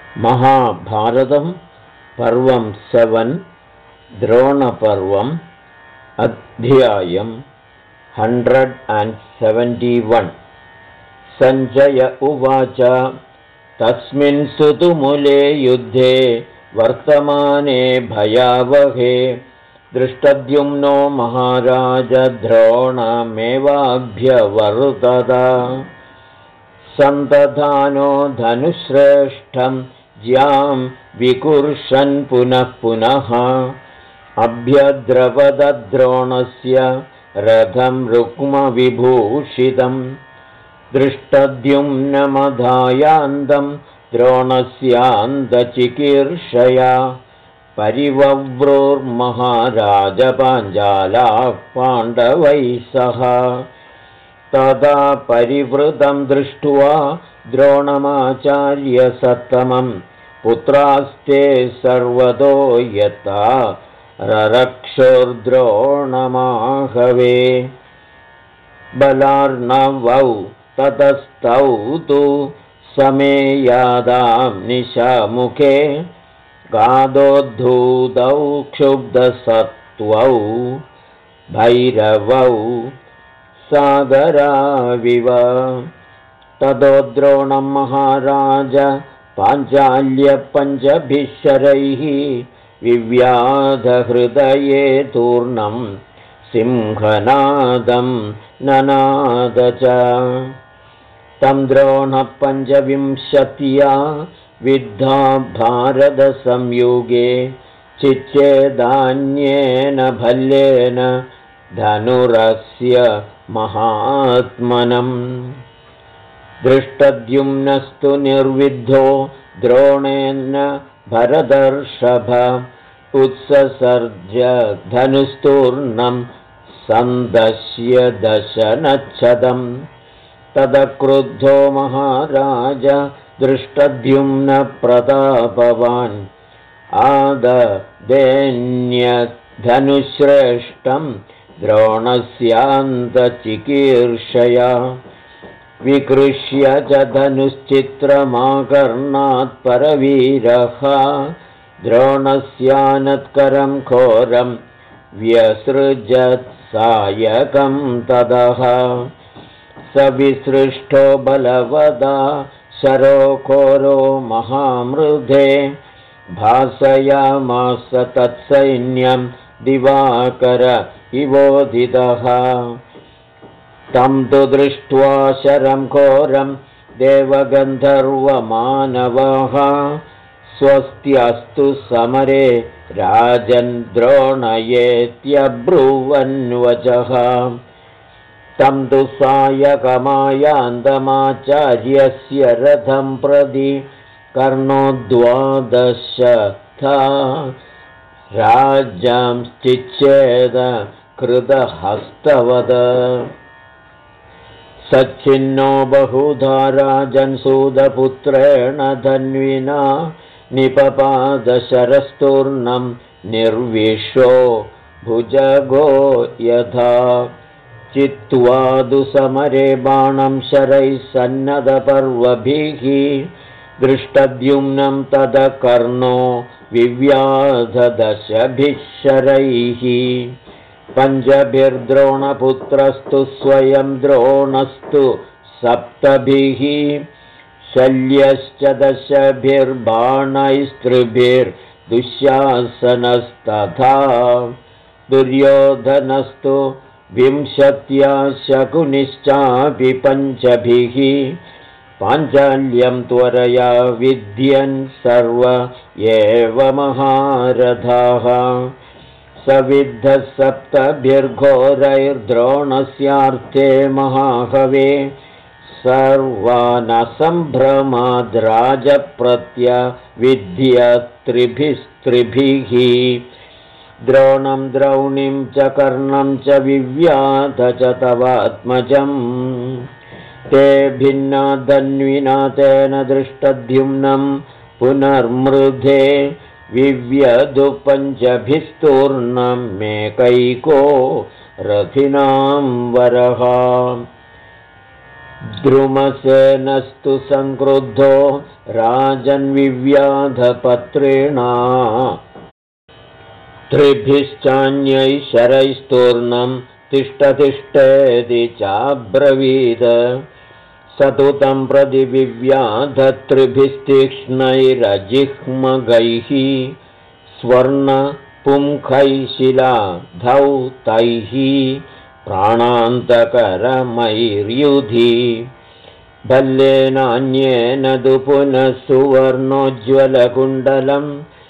महाभारतं पर्वं 7 द्रोणपर्वम् अध्यायं 171। सञ्जय उवाच तस्मिन् सुतुमुले युद्धे वर्तमाने भयावहे दृष्टद्युम्नो महाराज द्रोणमेवाभ्यवर्तत सन्तधानो धनुश्रेष्ठं ज्यां विकुर्षन् पुनः पुनः अभ्यद्रवदद्रोणस्य रथं रुक्मविभूषितं दृष्टद्युम्नमधायान्तं द्रोणस्यान्दचिकीर्षया परिवव्रोर्महाराजपाञ्चालाः पाण्डवैः सह तदा परिवृतं दृष्ट्वा द्रोणमाचार्य सत्तमं पुत्रास्ते सर्वतो यथा ररक्षोर्द्रोणमाहवे बलार्णवौ ततस्तौ तु समेयादां निशामुखे गादोद्धूतौ क्षुब्धसत्त्वौ भैरवौ सागराविव ततो द्रोणं महाराज पाञ्चाल्यपञ्चभिः शरैः विव्याधहृदये तूर्णं सिंहनादं ननाद च तं द्रोणः पञ्चविंशत्या विद्धा भारतसंयुगे चिच्चेदान्येन भल्लेन धनुरस्य महात्मनम् दृष्टद्युम्नस्तु निर्विद्धो द्रोणेन भरतर्षभ उत्ससर्ज धनुस्तूर्णं सन्दश्य दशनच्छदं तदक्रुद्धो महाराज दृष्टद्युम्नप्रतापवान् आददेन्यधनुश्रेष्ठं द्रोणस्यान्तचिकीर्षया विकृष्य च धनुश्चित्रमाकर्णात् परवीरः द्रोणस्यानत्करं घोरं व्यसृजत् सायकं ततः स विसृष्टो बलवदा शरोघोरो महामृधे भासयामास तत्सैन्यं दिवाकर इवोदितः तं तु दृष्ट्वा शरं घोरं देवगन्धर्वमानवः स्वस्त्यस्तु समरे राजन् द्रोणयेत्यब्रुवन्वचः तं तु सायकमायान्तमाचार्यस्य रथं प्रति कर्णोद्वादशथा राज्यांश्चिच्छेद कृतहस्तवद सच्छिन्नो बहुधा राजन् सूतपुत्रेण धन्विना निपपादशरस्तूर्णं निर्विशो भुजगो यथा चित्वादुसमरे बाणं शरैः सन्नदपर्वभिः दृष्टद्युम्नं तद कर्णो विव्याधदशभिः शरैः पञ्चभिर्द्रोणपुत्रस्तु स्वयं द्रोणस्तु सप्तभिः शल्यश्च दशभिर्बाणैस्त्रिभिर्दुःशासनस्तथा दुर्योधनस्तु 20 शकुनिश्चापि पञ्चभिः पाञ्चाल्यं त्वरया विद्यन् सर्व एव महारथाः सविद्धः सप्तभिर्घोरैर्द्रोणस्यार्थे महाहवे सर्वानसम्भ्रमाद्राजप्रत्यविद्य त्रिभिस्त्रिभिः द्रोणं द्रौणीं च कर्णं च विव्याध च तवात्मजम् ते भिन्ना धन्विना तेन दृष्टद्युम्नं पुनर्मृधे विव्यधु पञ्चभिस्तूर्णं मेकैको रथिनां वरः द्रुमसेनस्तु संक्रुद्धो राजन्विव्याधपत्रेणा त्रिभिश्चान्यैः शरैस्तूर्णं तिष्ठतिष्ठेति चाब्रवीद स तु तं प्रति विव्याधत्रिभिस्तीक्ष्णैरजिह्मगैः स्वर्णपुङ्खैः शिलाधौ तैः प्राणान्तकरमैर्युधि भल्लेनान्येन तु पुनः सुवर्णोज्ज्वलकुण्डलं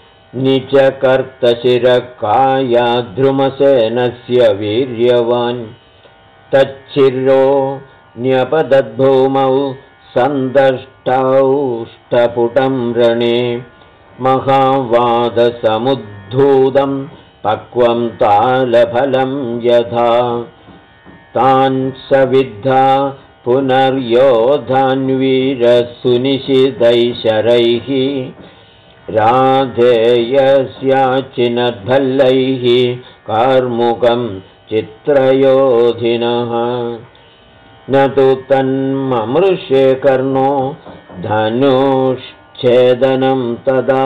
निचकर्तशिरकायाद्रुमसेनस्य वीर्यवान् तच्छिरो न्यपदद्भूमौ सन्दष्टौष्टपुटं रणे महावादसमुद्धूतं पक्वं तालफलं यथा तान् सविद्धा पुनर्योधान्वीरसुनिशितैशरैः राधेयस्याचिनद्भल्लैः कार्मुकं चित्रयोधिनः न तु तन्ममृषे कर्णो धनुश्छेदनं तदा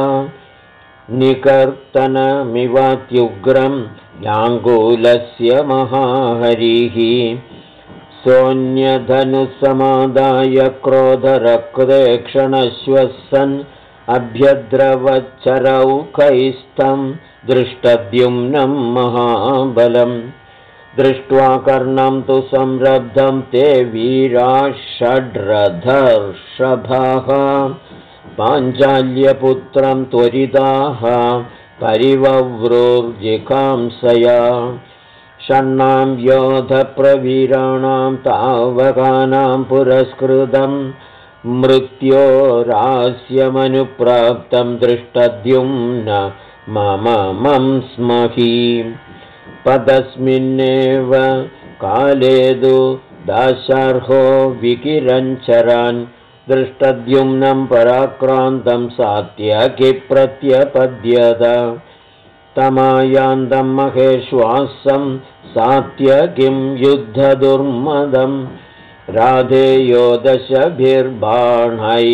निकर्तनमिवात्युग्रं लाङ्गूलस्य महाहरिः सोऽन्यधनुसमादाय क्रोधरक्तेक्षणश्वसन् अभ्यद्रवच्चरौकैस्तं दृष्टद्युम्नं महाबलं दृष्ट्वा कर्णं तु संरब्धं ते वीराः षड्रथर्षभाः पाञ्चाल्यपुत्रं त्वरिताः परिवव्रोर्जिकांसया षण्णां योधप्रवीराणां तावकानां पुरस्कृतं मृत्योरास्यमनुप्राप्तं दृष्टद्युम्न मम स्महि पदस्मिन्नेव कालेदु दाशार्हो विकिरञ्चरान् दृष्टद्युम्नं पराक्रान्तं सात्यकि प्रत्यपद्यत तमायान्तं महेश्वासं सात्यकिं युद्धदुर्मदं राधेयो दशभिर्बाणैः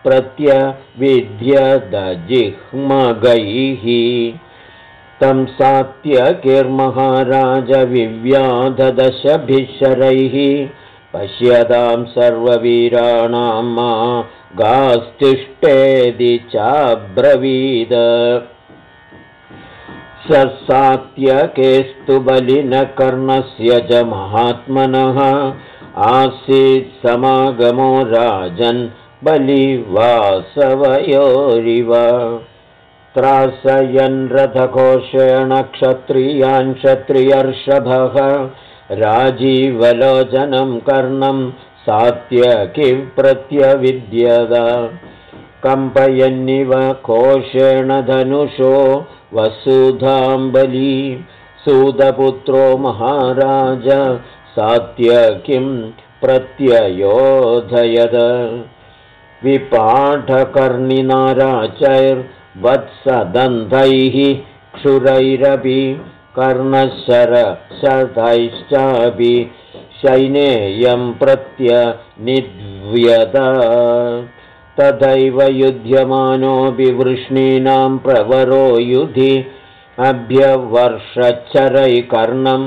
प्रत्यविध्यदजिह्मगैः तं सात्यकिर्महाराज विव्याधदशभिः शरैः पश्यतां सर्ववीराणां मा गास्तिष्ठेदि चाब्रवीद स सात्यकेस्तु बलिनकर्णस्य च महात्मनः आसीत् समागमो राजन् बलिवासवयोरिव त्रासयन् रथघोषेण क्षत्रियान् क्षत्रियर्षभः राजीवलोचनं कर्णं सात्यकि प्रत्यविद्यत कम्पयन्निव कोशेण धनुषो वसुधाम्बली सूतपुत्रो महाराज सात्यकिं प्रत्ययोधयद विपाठकर्णिनाराचैर्वत्सदन्धैः क्षुरैरपि कर्णशरशतैश्चापि शैनेयं प्रत्यनिद्व्यत तथैव युध्यमानोऽपि वृष्णीनां प्रवरो युधि अभ्यवर्षच्चरैकर्णं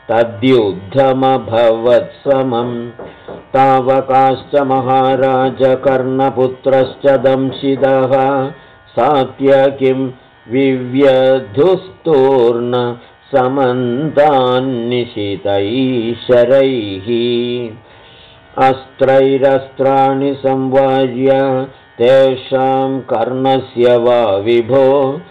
तद्युद्धमभवत्समं तावकाश्च महाराज कर्णपुत्रश्च दंशितः सात्यकिं विव्यधुस्तूर्ण समन्तान्निशितैशरैः अस्त्रैरस्त्राणि संवार्य तेषां कर्णस्य वा विभो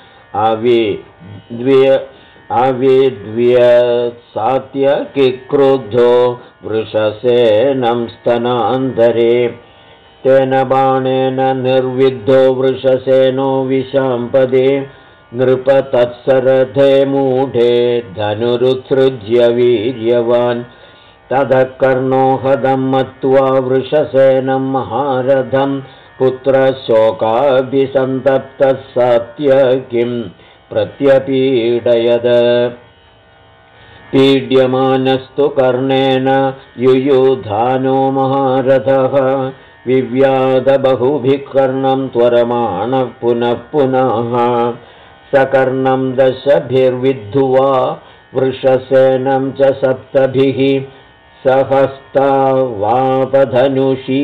सात्यकिक्रुद्धो वृषसेनं स्तनान्तरे तेन बाणेन निर्विद्धो वृषसेनो विशाम्पदे नृप तत्सरथे मूढे धनुरुत्सृज्य वीर्यवान् ततः कर्णो हतं मत्वा वृषसेनं महारथं पुत्रशोकाभिसन्तप्तः सात्यकिं प्रत्यपीडयद पीड्यमानस्तु कर्णेन युयुधानो महारथः विव्याधबहुभिः कर्णं त्वरमाणः पुनः पुनः सकर्णं दशभिर्विद्धुवा वृषसेनं च सप्तभिः सहस्तावापधनुषी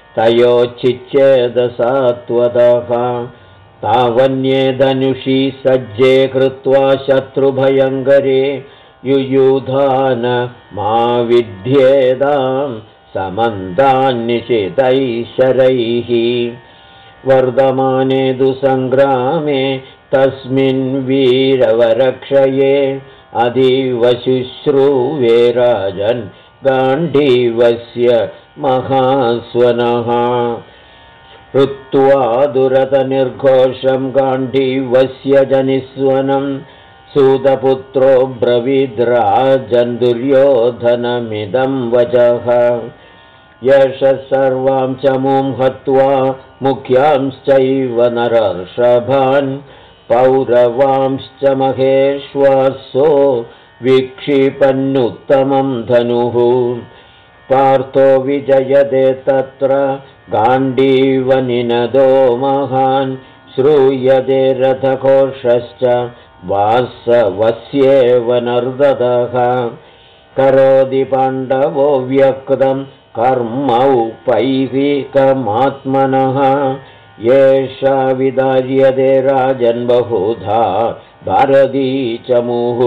तयोच्छिच्छेदसात्वतः तावन्ये धनुषी सज्जे कृत्वा शत्रुभयङ्करे युयुधान मा विद्येदां समन्तान्निशितैः शरैः वर्धमाने तु सङ्ग्रामे तस्मिन् वीरवरक्षये अतीव शुश्रूवे राजन् गाण्डीवस्य महास्वनः हृत्वा दुरतनिर्घोषं गाण्डीवस्य जनिस्वनं सूतपुत्रो ब्रवीद्राजन् दुर्योधनमिदं वचः यश सर्वां चमूं हत्वा मुख्यांश्चैव नरर्षभान् पौरवांश्च महेश्वासो विक्षिपन्नुत्तमं धनुः पार्थो विजयते तत्र गाण्डीवनिनदो महान् श्रूयते रथघोषश्च वासवस्येव नर्दतः करोति पाण्डवो व्यक्तं कर्मौपैहिकमात्मनः येषा विदार्यते राजन् बहुधा भारती चमुः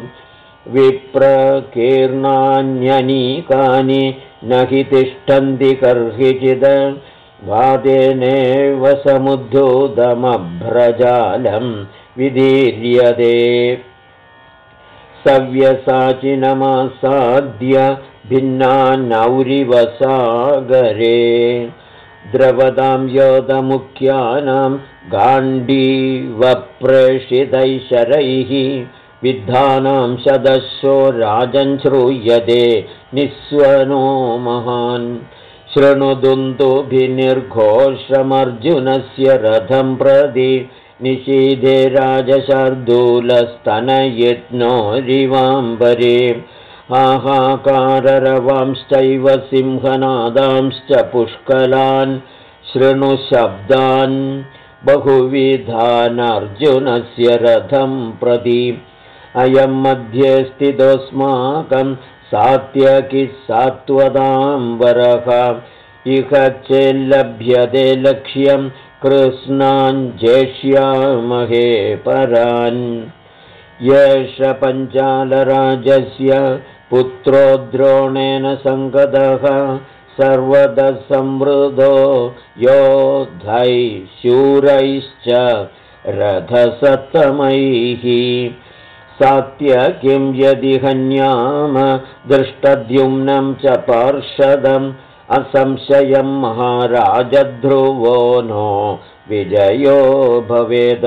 विप्रकीर्णान्यनीकानि न हि तिष्ठन्ति कर्हिचित् वादेनेव समुद्धूतमभ्रजालं विदीर्यते सव्यसाचिनमासाद्य भिन्नानौरिवसागरे द्रवतां योधमुख्यानां गाण्डीवप्रेषितैः शरैः विद्धानां शदशो राजन् श्रूयते निःस्वनो महान् शृणुदुन्दुभिर्निर्घोषमर्जुनस्य रथं प्रति निषीधे राजशार्दूलस्तनयज्ञोरिवाम्बरे हाहाकाररवांश्चैव सिंहनादांश्च पुष्कलान् शृणुशब्दान् बहुविधानर्जुनस्य रथं प्रति अयं मध्ये स्थितोऽस्माकं सात्यकिः सात्वताम्बरः इह चेल्लभ्यते लक्ष्यं कृष्णान् जेष्यामहे परान् येष पञ्चालराजस्य पुत्रो द्रोणेन सङ्गतः सर्वतः संवृतो योद्धैः शूरैश्च रथसत्तमैः सात्यकिं यदि हन्याम दृष्टद्युम्नं च पार्षदम् असंशयं महाराजध्रुवो नो विजयो भवेत्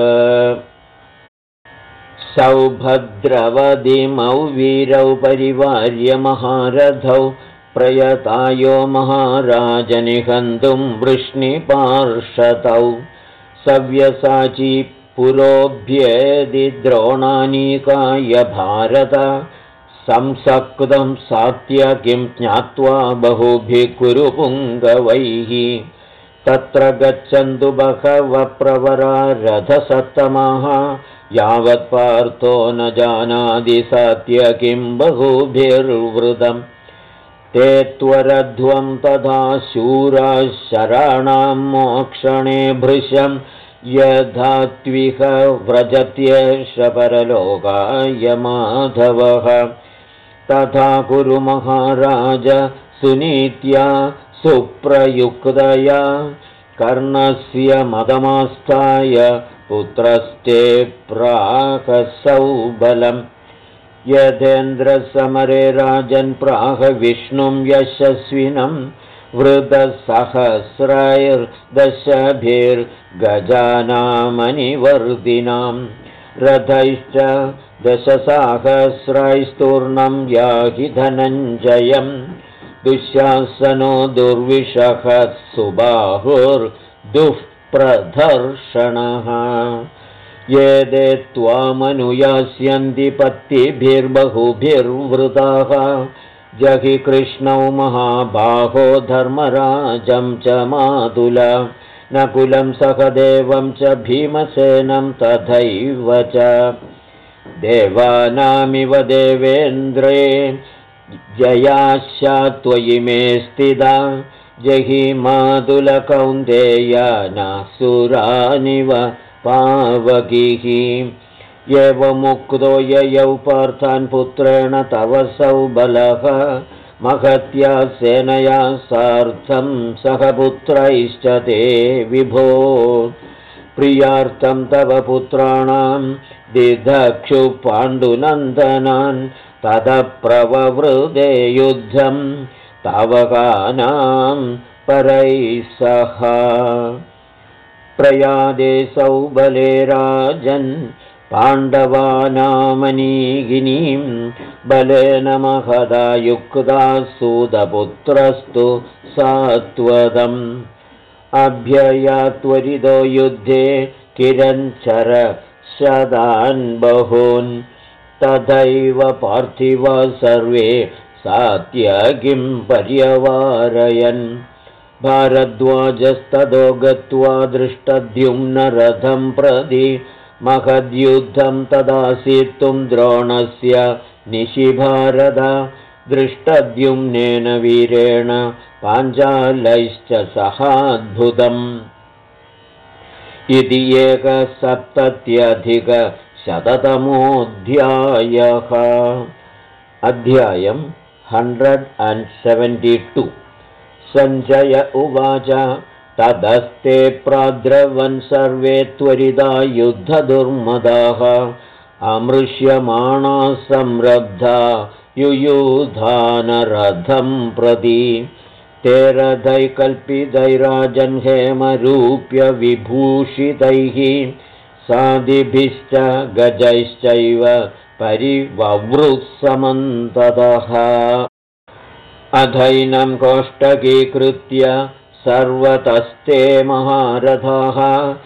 सौभद्रवदिमौ वीरौ परिवार्य महारथौ प्रयतायो महाराजनिहन्तुं वृष्णिपार्षदौ सव्यसाची पुरोभ्येदि द्रोणानीकाय भारत संसक्तं सात्यकिं ज्ञात्वा बहुभिः कुरुपुङ्गवैः तत्र गच्छन्तु बहवः प्रवरा रथसत्तमाः यावत् पार्थो न जानाति सात्यकिं बहुभिर्वृतम् ते त्वरध्वं तथा शूराः शराणां मोक्षणे भृशं यथात्विह व्रजत्येष परलोकाय माधवः तथा कुरु महाराज सुनीत्या सुप्रयुक्तया कर्णस्य मदमास्थाय पुत्रस्ते प्राकसौ बलम् यथेन्द्रसमरे राजन् प्राह विष्णुं यशस्विनं वृतसहस्रैर्दशभिर्गजानामनिवर्दिनां रथैश्च दशसहस्रैस्तूर्णं याहि धनञ्जयं दुःशासनो दुर्विषः सुबाहुर्दुःप्रदर्शनः ये ते त्वामनुयास्यन्ति पत्तिभिर्बहुभिर्वृताः जहि कृष्णौ महाबाहो धर्मराजं च मातुल नकुलं सहदेवं च भीमसेनं तथैव च देवानामिव देवेन्द्रे जयास्या त्वयि मे स्थिता जहि मातुलकौन्तेयानासुरानिव पावकीः एवमुक्तो ययौ पार्थान् पुत्रेण तव सौबलः महत्या सेनया सार्धं सह पुत्रैश्च ते विभो प्रियार्थं तव पुत्राणां दिदक्षु पाण्डुनन्दनान् ततः प्रववृदे युद्धं तावकानां परैः सह प्रयादे सौबले राजन् पाण्डवानामनीगिनीं बलेन महदा युक्ता सूतपुत्रस्तु सात्वतम् अभ्यया त्वरितो युद्धे किरञ्चर शतान् बहून् तथैव पार्थिवा सर्वे सात्यकिं पर्यवारयन् भारद्वाजस्ततो गत्वा दृष्टद्युम्नरथं प्रति महद्युद्धं तदासीत्तुं द्रोणस्य निशिभारद दृष्टद्युम्नेन वीरेण पाञ्चालैश्च सहाद्भुतम् इति 170अधिकशततमोऽध्यायः अध्यायं 172 सञ्जय उवाच तदस्ते प्राद्रवन् सर्वे त्वरिता युद्धदुर्मदाः अमृष्यमाणा संरब्धा युयुधानरथं प्रति ते रथैकल्पितैराजन् हेमरूप्य विभूषितैः सादिभिश्च गजैश्चैव परिववृत्समन्ततः अधैनं कोष्ठकीकृत्य सर्वतस्ते महारथाः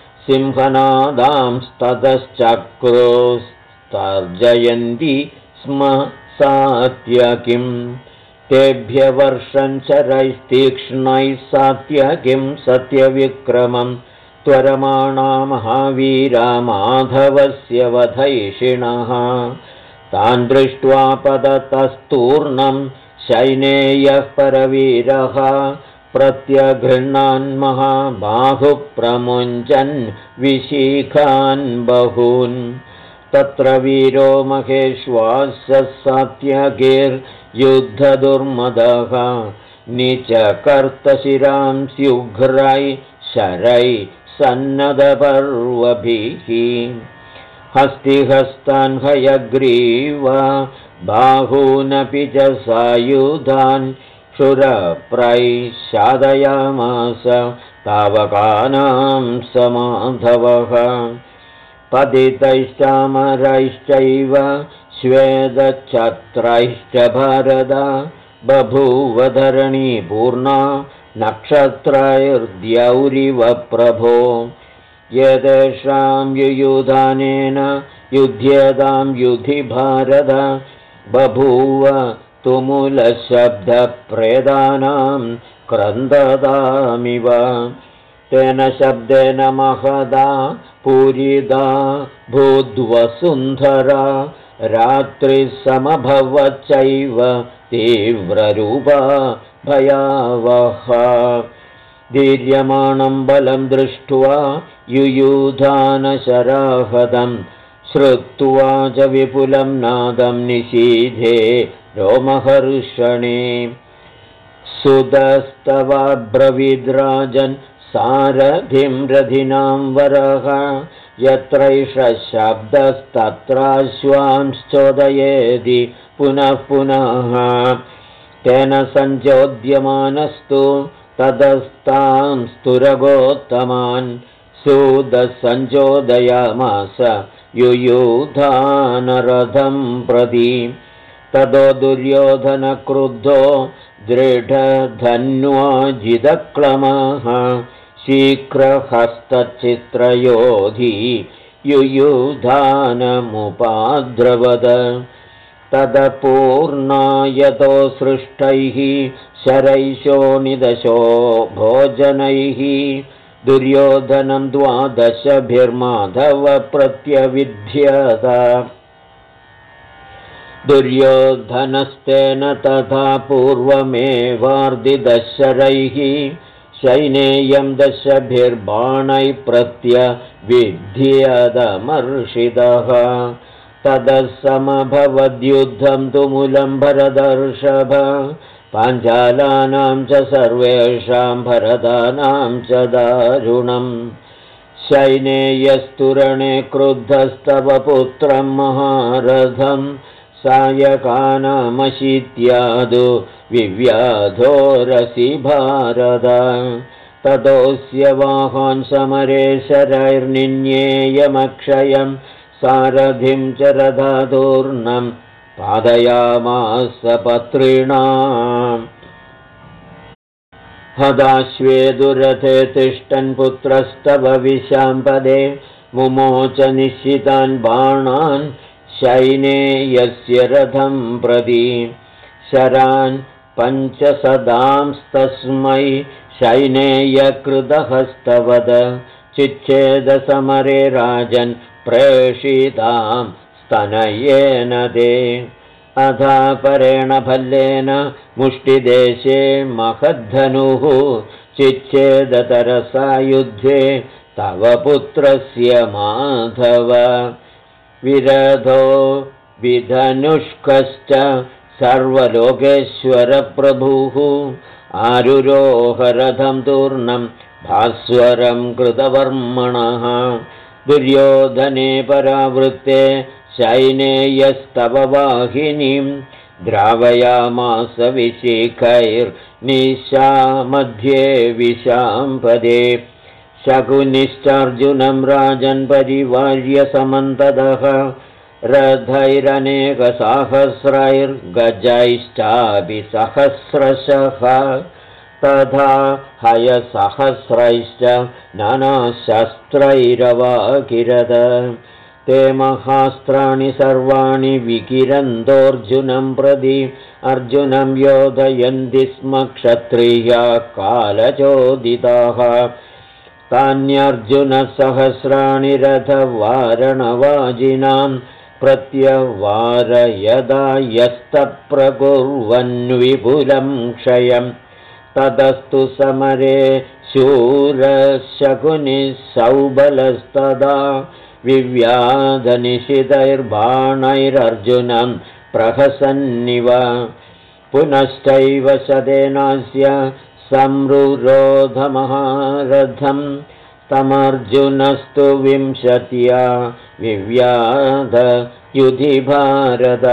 सिंहनादांस्ततश्चक्रोस्तर्जयन्ति स्म सात्यकिं तेभ्य वर्षञ्चरैस्तीक्ष्णैः सात्यकिं सत्यविक्रमं त्वरमाणा महावीरा माधवस्य वधैषिणः तान् दृष्ट्वा पततस्तूर्णं शैनेयः परवीरः प्रत्यगृह्णान् महाबाहुप्रमुञ्चन् विशिखान् बहून् तत्र वीरो महेश्वासः सात्यकीर्युद्धदुर्मदः निचकर्तशिरां स्युघ्रै शरै सन्नदपर्वभिः हस्तिहस्तान् हयग्रीव बाहूनपि च सायुधान् क्षुरप्रैशादयामास तावकानां समाधवः पतितैश्चामरैश्चैव श्वेतच्छत्रैश्च भारत बभूव धरणी पूर्णा नक्षत्रैर्द्यौरिव प्रभो यतेषां युयुधानेन युध्यतां युधि भारत बभूव तुमुलशब्दप्रेदानां क्रन्दतामिव तेन शब्देन महदा पूरिदा भूद्वसुन्धरा रात्रिसमभवच्चैव तीव्ररूपा भयावहा धीर्यमाणं बलं दृष्ट्वा युयुधानशराहतं श्रुत्वा च विपुलं नादं निशीधे रोमहर्षणे सुतस्तवाब्रवीद्राजन् सारथिं रथिनां वरः यत्रैष शब्दस्तत्राश्वांश्चोदयेति पुनः पुनः तेन सञ्चोद्यमानस्तु ततस्तांस्तुरगोत्तमान् सुदसञ्चोदयामास युयुधानरथं प्रति ततो दुर्योधनक्रुद्धो दृढधन्वाजितक्लमः शीघ्रहस्तचित्रयोधी युयुधानमुपाद्रवद तदपूर्णायतो सृष्टैः शरैशोणिदशो भोजनैः दुर्योधनं 12 प्रत्यविध्यत दुर्योधनस्तेन तथा पूर्वमेवार्दिदशरैः शैनेयं 10 प्रत्यविध्यदमर्षितः ततः समभवद्युद्धं तुमुलं भरतर्षभ पाञ्चालानां च सर्वेषां भरतानां च दारुणम् शैनेयस्तुरणे क्रुद्धस्तव पुत्रं महारथं सायकानामशीत्यादो विव्याधोरसि भारत ततोऽस्य वाहान् समरे शरैर्निन्येयमक्षयं सारथिं च रथादूर्णं पादयामास पत्रिणाम् हदाश्वे दुरथे तिष्ठन् पुत्रस्तव विशाम्पदे मुमोच निश्चितान् बाणान् शैनेयस्य रथं प्रति शरान् 500तस्मै शैनेयकृतहस्तवद चिच्छेदसमरे राजन् प्रेषितां स्तनयेन ते अधापरेण भल्लेन मुष्टिदेशे महद्धनुः चिच्छेदतरसा युद्धे तव पुत्रस्य माधव विरधो विधनुष्कश्च सर्वलोकेश्वरप्रभुः आरुरोहरथं तूर्णं भास्वरं कृतवर्मणः दुर्योधने परावृत्ते शैनेयस्तव वाहिनीं द्रावयामास विशिखैर्निशामध्ये विशाम्पदे शकुनिश्चार्जुनं राजन् परिवार्य समन्ततः रथैरनेकसहस्रैर्गजैश्चापि सहस्रशः तथा हयसहस्रैश्च नानाशस्त्रैरवाकिरद ते महास्त्राणि सर्वाणि विकिरन्तोऽर्जुनं प्रति अर्जुनं योधयन्ति स्म क्षत्रिया कालचोदिताः तान्यर्जुनसहस्राणि रथवारणवाजिनां प्रत्यवारयदा यस्तप्रकुर्वन्विपुलं क्षयं ततस्तु समरे शूरशकुनिः सौबलस्तदा विव्याधनिशितैर्बाणैरर्जुनं प्रहसन्निव पुनश्चैव शतेनास्य संरुरोधमहारथं तमर्जुनस्तु 20 विव्याधयुधि भारत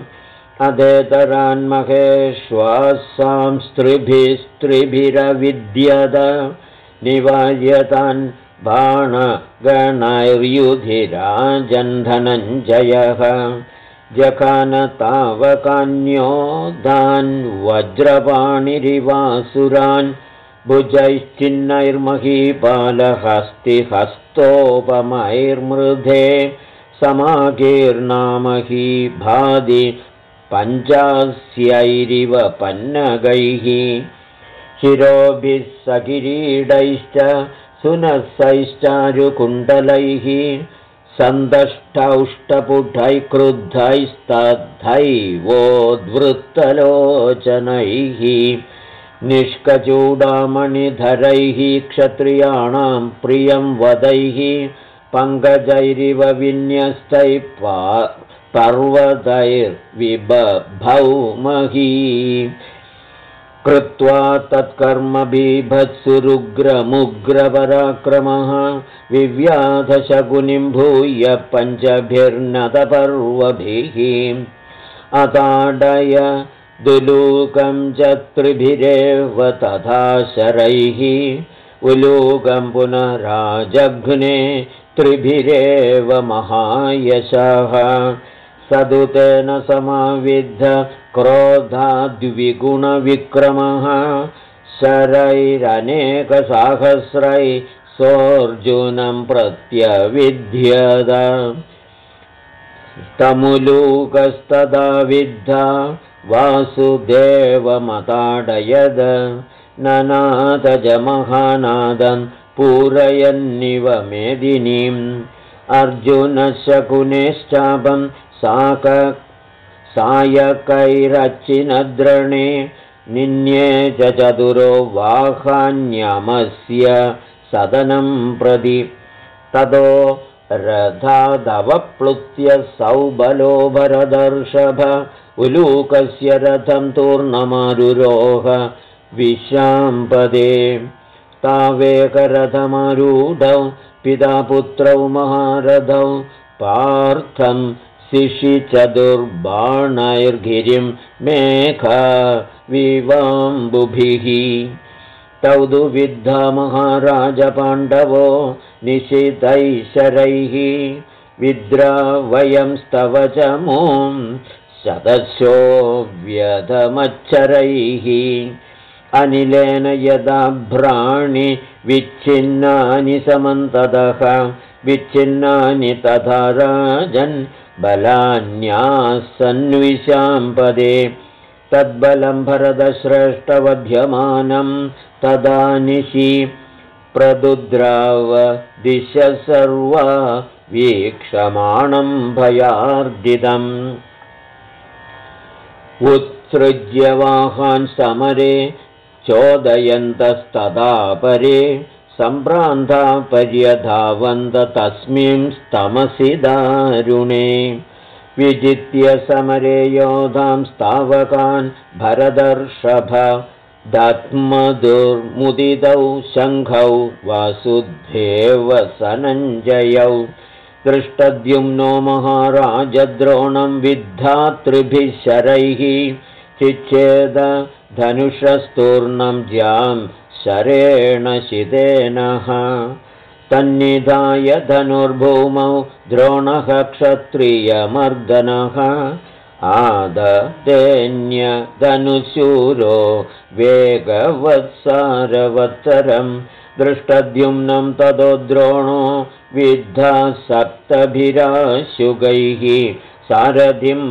अधेतरान्महेश्वासांस्त्रिभिस्त्रिभिरविद्यत निवार्यतान् बाणगणैर्युधिराजन् धनञ्जयः जखान तावकान्योधान् वज्रपाणिरिवासुरान् भुजैश्चिन्नैर्महीपालहस्तिहस्तोपमैर्मृधे समाकीर्णामही भादि पञ्चास्यैरिव पन्नगैः शिरोभिः सकिरीडैश्च सुनसैश्चारुकुण्डलैः सन्दष्टौष्टपुटैः क्रुद्धैस्तद्धैवोद्वृत्तलोचनैः निष्कचूडामणिधरैः क्षत्रियाणां प्रियं वदैः पङ्कजैरिव विन्यस्तैः पर्वतैर्विबभौ कृत्वा तत्कर्म बीभत्सुरुग्रमुग्रपराक्रमः विव्याधशकुनिं भूय पञ्चभिर्नतपर्वभिः अताडय दुलूकं च त्रिभिरेव तथा शरैः उलूकं पुनराजघ्ने त्रिभिरेव महायशः सदुतेन समाविद्ध क्रोधाद्विगुणविक्रमः शरैरनेकसहस्रै सोऽर्जुनं प्रत्यविद्यत तमुलूकस्तदा विद्धा वासुदेवमताडयद ननादजमहानादं पूरयन्निव मेदिनीम् अर्जुनशकुनेश्चापं सायकैरचिनद्रणे निन्ये च चतुरो वाहान्यमस्य सदनं प्रति ततो रथादवप्लुत्य सौबलो भरदर्षभ उलूकस्य रथं तूर्णमारुरोह विशाम्पदे तावेकरथमारूढौ पिता पुत्रौ महारथौ पार्थं शिशिचतुर्बाणैर्गिरिं मेघविवाम्बुभिः तौ दुविद्धा महाराज पाण्डवो निशितैः शरैः विद्रावयंस्तव च मूं शतशो व्यधमच्छरैः अनिलेन यदा भ्राणि विच्छिन्नानि समन्ततः विच्छिन्नानि तथा राजन् बलान्यासन्विशाम्पदे तद्बलं भरतश्रेष्ठवध्यमानं तदा निशि प्रदुद्राव दिश सर्वा वीक्षमाणं भयार्दितम् उत्सृज्य वाहान् समरे चोदयन्तस्तदा परे सम्भ्रान्ता पर्यधावन्त तस्मिंस्तमसि दारुणे विजित्य समरे योधां स्तावकान् भरदर्षभ दत्मदुर्मुदितौ शङ्खौ वासुदेवसनञ्जयौ दृष्टद्युम्नो महाराजद्रोणं विद्धातृभिः शरैः चिच्छेद धनुषस्तूर्णं ज्यां शरेण शितेनः तन्निधाय धनुर्भूमौ द्रोणः क्षत्रियमर्दनः आदतेन्यधनुशूरो वेगवत्सारवत्सरं दृष्टद्युम्नं ततो द्रोणो विद्धा सप्तभिराशुगैः सारथिं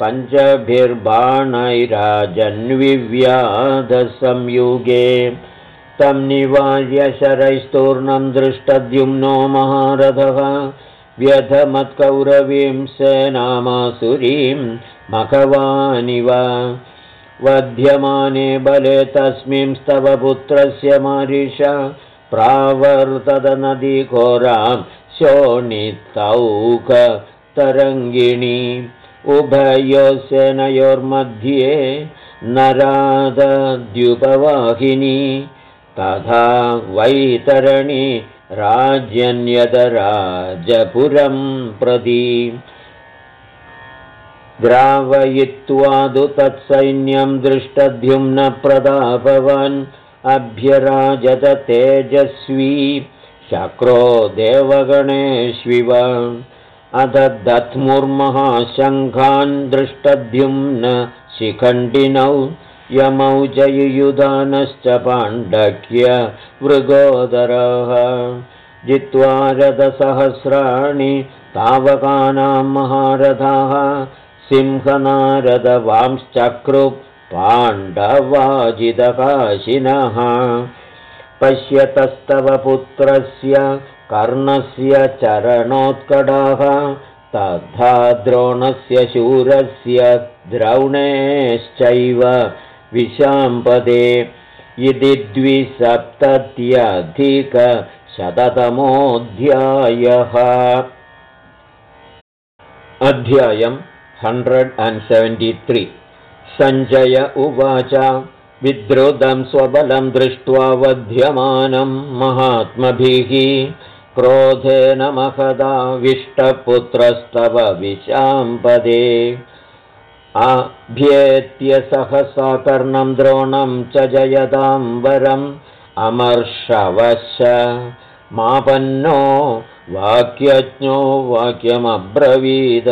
पञ्चभिर्बाणैराजन्विव्याधसंयुगे तं निवार्य शरैस्तूर्णं दृष्टद्युम्नो महारथः व्यधमत्कौरवीं सेनामासुरीं मघवानिव वध्यमाने बले तस्मिंस्तव पुत्रस्य मारिष प्रावर्तत नदीघोरां शोणितौकतरङ्गिणी उभयोः सेनयोर्मध्ये नरादद्युपवाहिनी तथा वैतरणी राज्यन्यतराजपुरं प्रति द्रावयित्वादु तत्सैन्यं दृष्टद्युम्न प्रतापवान् अभ्यराजत तेजस्वी शक्रो देवगणेष्विव अथ दत्मुर्महाशङ्खान् दृष्टद्युम्न शिखण्डिनौ यमौ च युयुधानश्च पाण्डक्य मृगोदरः जित्वा रथसहस्राणि तावकानां महारथाः सिंहनारदवांश्चक्रुः पाण्डवाजितकाशिनः पश्यतस्तव पुत्रस्य कर्णस्य चरणोत्कटाः तथा द्रोणस्य शूरस्य द्रौणेश्चैव विशाम्पदे इति 270 अध्यायम् 173 सञ्जय उवाच विद्रुतं स्वबलं दृष्ट्वा वध्यमानं महात्मभिः क्रोधेन महदाविष्टपुत्रस्तव विशाम्पदे अभ्येत्य सहसा कर्णं द्रोणं च जयतां वरम् अमर्षवश मापन्नो वाक्यज्ञो वाक्यमब्रवीद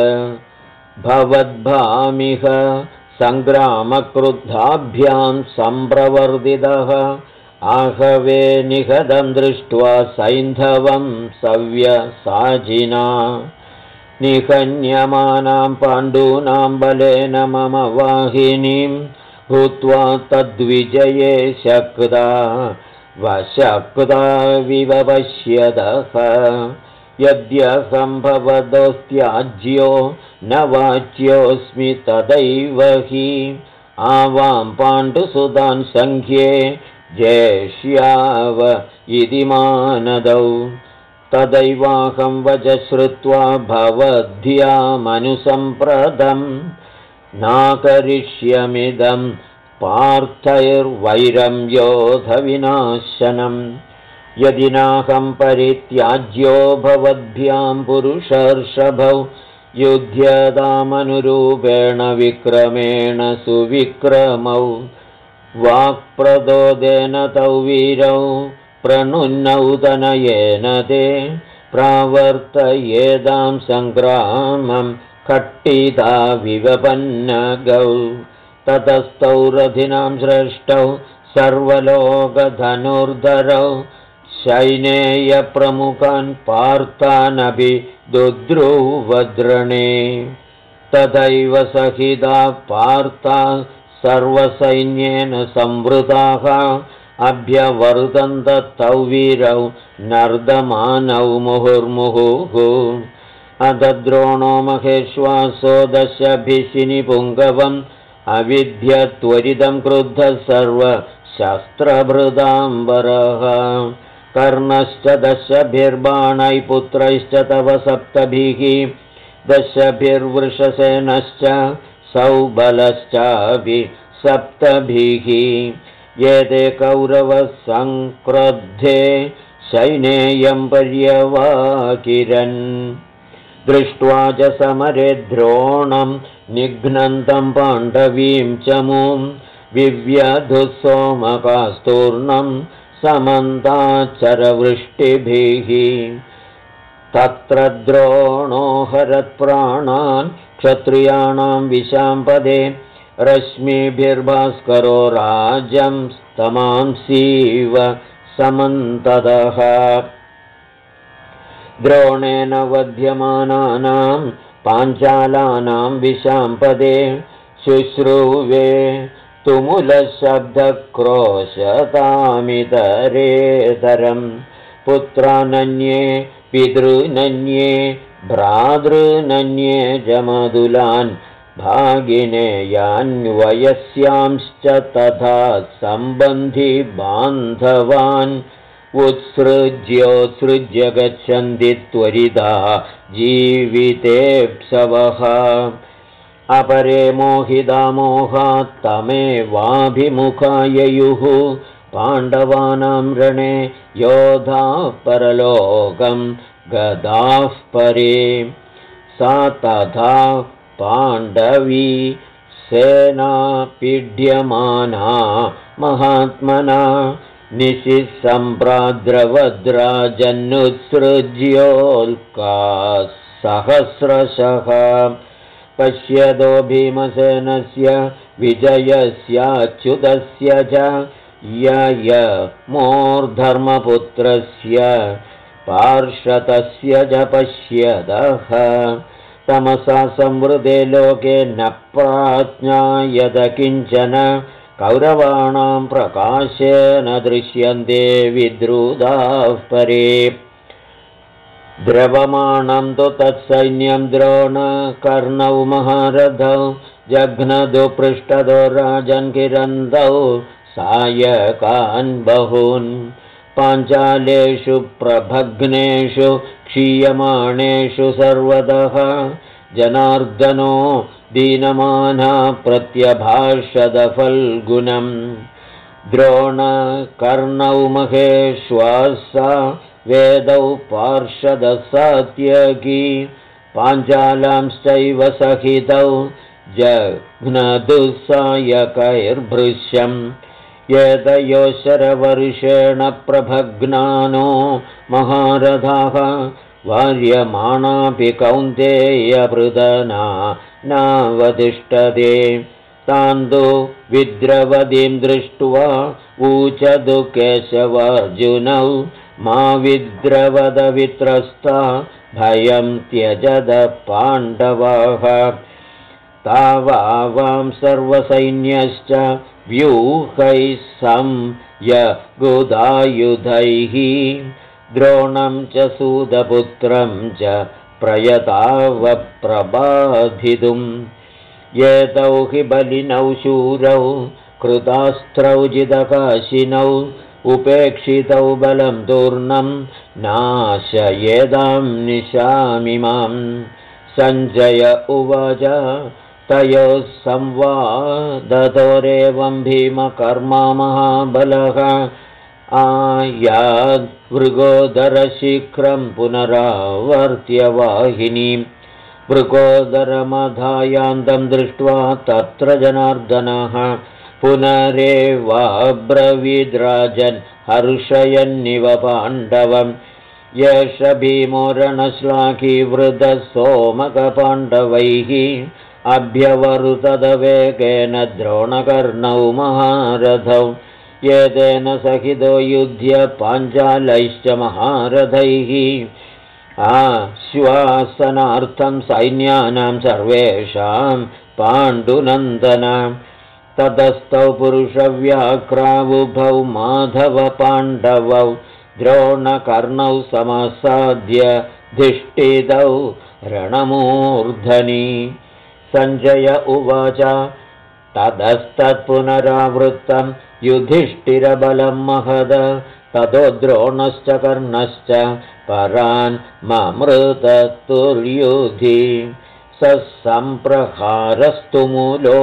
भवद्भामिह सङ्ग्रामक्रुद्धाभ्यां सम्प्रवर्धितः आहवे निहदं दृष्ट्वा सैन्धवं सव्यसाचिना निहन्यमानां पाण्डूनां बलेन मम वाहिनीं भूत्वा तद्विजये शक्ता वशक्ता विवपश्यतः यद्यहं भवदोस्त्याज्यो न वाच्योऽस्मि तदैव हि आवां पाण्डुसुतान् सङ्ख्ये जेष्याव इति मानदौ तदैवाहं वच श्रुत्वा भवद्भ्यामनुसम्प्रदम् नाकरिष्यमिदं पार्थैर्वैरं योधविनाशनम् यदि नाहं परित्याज्यो भवद्भ्यां पुरुषर्षभौ युध्यतामनुरूपेण विक्रमेण सुविक्रमौ वाक्प्रदोदेन तौ वीरौ प्रणुन्नौ तनयेन ते प्रावर्तयेदां सङ्ग्रामं खट्टिता विवपन्नगौ ततस्तौ रथिनां श्रेष्ठौ सर्वलोकधनुर्धरौ शैनेयप्रमुखान् पार्थानपि दुद्रुवद्रणे तथैव सहिता पार्था सर्वसैन्येन संवृताः अभ्यवर्तन्त तौ वीरौ नर्दमानौ मुहुर्मुहुः अथ द्रोणो महेश्वासो दशभिषिनिपुङ्गवम् अविद्यत्वरितं क्रुद्धः सर्वशस्त्रभृताम्बरः कर्णश्च दशभिर्बाणैः पुत्रैश्च तव सप्तभिः दशभिर्वृषसेनश्च सौबलश्चापि सप्तभिः एते कौरवः सङ्क्रुद्धे सैनेयं पर्यवाकिरन् दृष्ट्वा च समरे द्रोणं निघ्नन्तं पाण्डवीं चमूं विव्यधुसोमकास्तूर्णं समन्ताचरवृष्टिभिः तत्र द्रोणो हरत्प्राणान् क्षत्रियाणां विशाम्पदे रश्मिभिर्भास्करो राजं स्तमांसीव समन्ततः द्रोणेन वध्यमानानां पाञ्चालानां विशाम्पदे शुश्रूवे तुमुलशब्दक्रोशतामितरेतरं पुत्रानन्ये पितॄनन्ये भ्रातॄनन्ये जमदुलान् भागिनेयान्वयस्यांश्च तथा सम्बन्धि बान्धवान् उत्सृज्योत्सृज्य गच्छन्ति त्वरिता जीवितेप्सवः अपरे मोहिता मोहात् तमेवाभिमुखाययुः पाण्डवानां रणे योधाः परलोकं गदाः परे सा तथा पाण्डवी सेना पीड्यमाना महात्मना निशि सम्प्राद्रवद्राजन्नुत्सृज्योल्का सहस्रशः पश्यतो भीमसेनस्य विजयस्याच्युतस्य च ययमोर्धर्मपुत्रस्य पार्षतस्य च पश्यतः तमसा संवृते लोके न प्राज्ञायत किञ्चन कौरवाणां प्रकाशेन दृश्यन्ते विद्रुदाः परे द्रवमाणं तु तत्सैन्यं द्रोणकर्णौ महारथौ जघ्नदो पृष्ठदो राजन् किरन्तौ सायकान् बहून् पाञ्चालेषु प्रभग्नेषु क्षीयमाणेषु सर्वतः जनार्दनो दीनमाना प्रत्यभाषदफल्गुणं द्रोणकर्णौ महेश्वासा वेदौ पार्षदसात्यकी पाञ्चालांश्चैव सहितौ जघ्नदुस्सायकैर्भृश्यम् एतयो शरवर्षेण प्रभग्नानो महारथाः वार्यमाणापि कौन्तेयपृतना नावतिष्ठते तान्दो विद्रवतीं दृष्ट्वा ऊचदु केशवार्जुनौ मा विद्रवद वित्रस्ता भयं त्यजद पाण्डवाः तावां सर्वसैन्यश्च व्यूहैः संयगुदायुधैः द्रोणं च सूतपुत्रं च प्रयतावप्रबाधितुम् एतौ हि बलिनौ शूरौ कृतास्त्रौ जितकाशिनौ उपेक्षितौ बलं तूर्णं नाशयेदां निशामिमाम् सञ्जय उवाच तयोः संवादतोरेवं भीमकर्मा महाबलः आयाद्वृगोदरशीघ्रं पुनरावर्त्य वाहिनीं वृकोदरमधायान्तं दृष्ट्वा तत्र जनार्दनः पुनरेवाब्रवीद्राजन् हर्षयन्निव पाण्डवम् एष भीमो रणश्लाघी वृतः सोमकपाण्डवैः अभ्यवरुतदवेगेन द्रोणकर्णौ महारथौ एतेन सहितो युध्य पाञ्चालैश्च महारथैः आश्वासनार्थं सैन्यानां सर्वेषां पाण्डुनन्दन ततस्तौ पुरुषव्याघ्रावुभौ माधवपाण्डवौ द्रोणकर्णौ समासाद्य धिष्ठितौ रणमूर्धनि सञ्जय उवाच ततस्तत्पुनरावृत्तं युधिष्ठिरबलं महद ततो द्रोणश्च कर्णश्च परान् ममृततुर्युधि स सम्प्रहारस्तु मूलो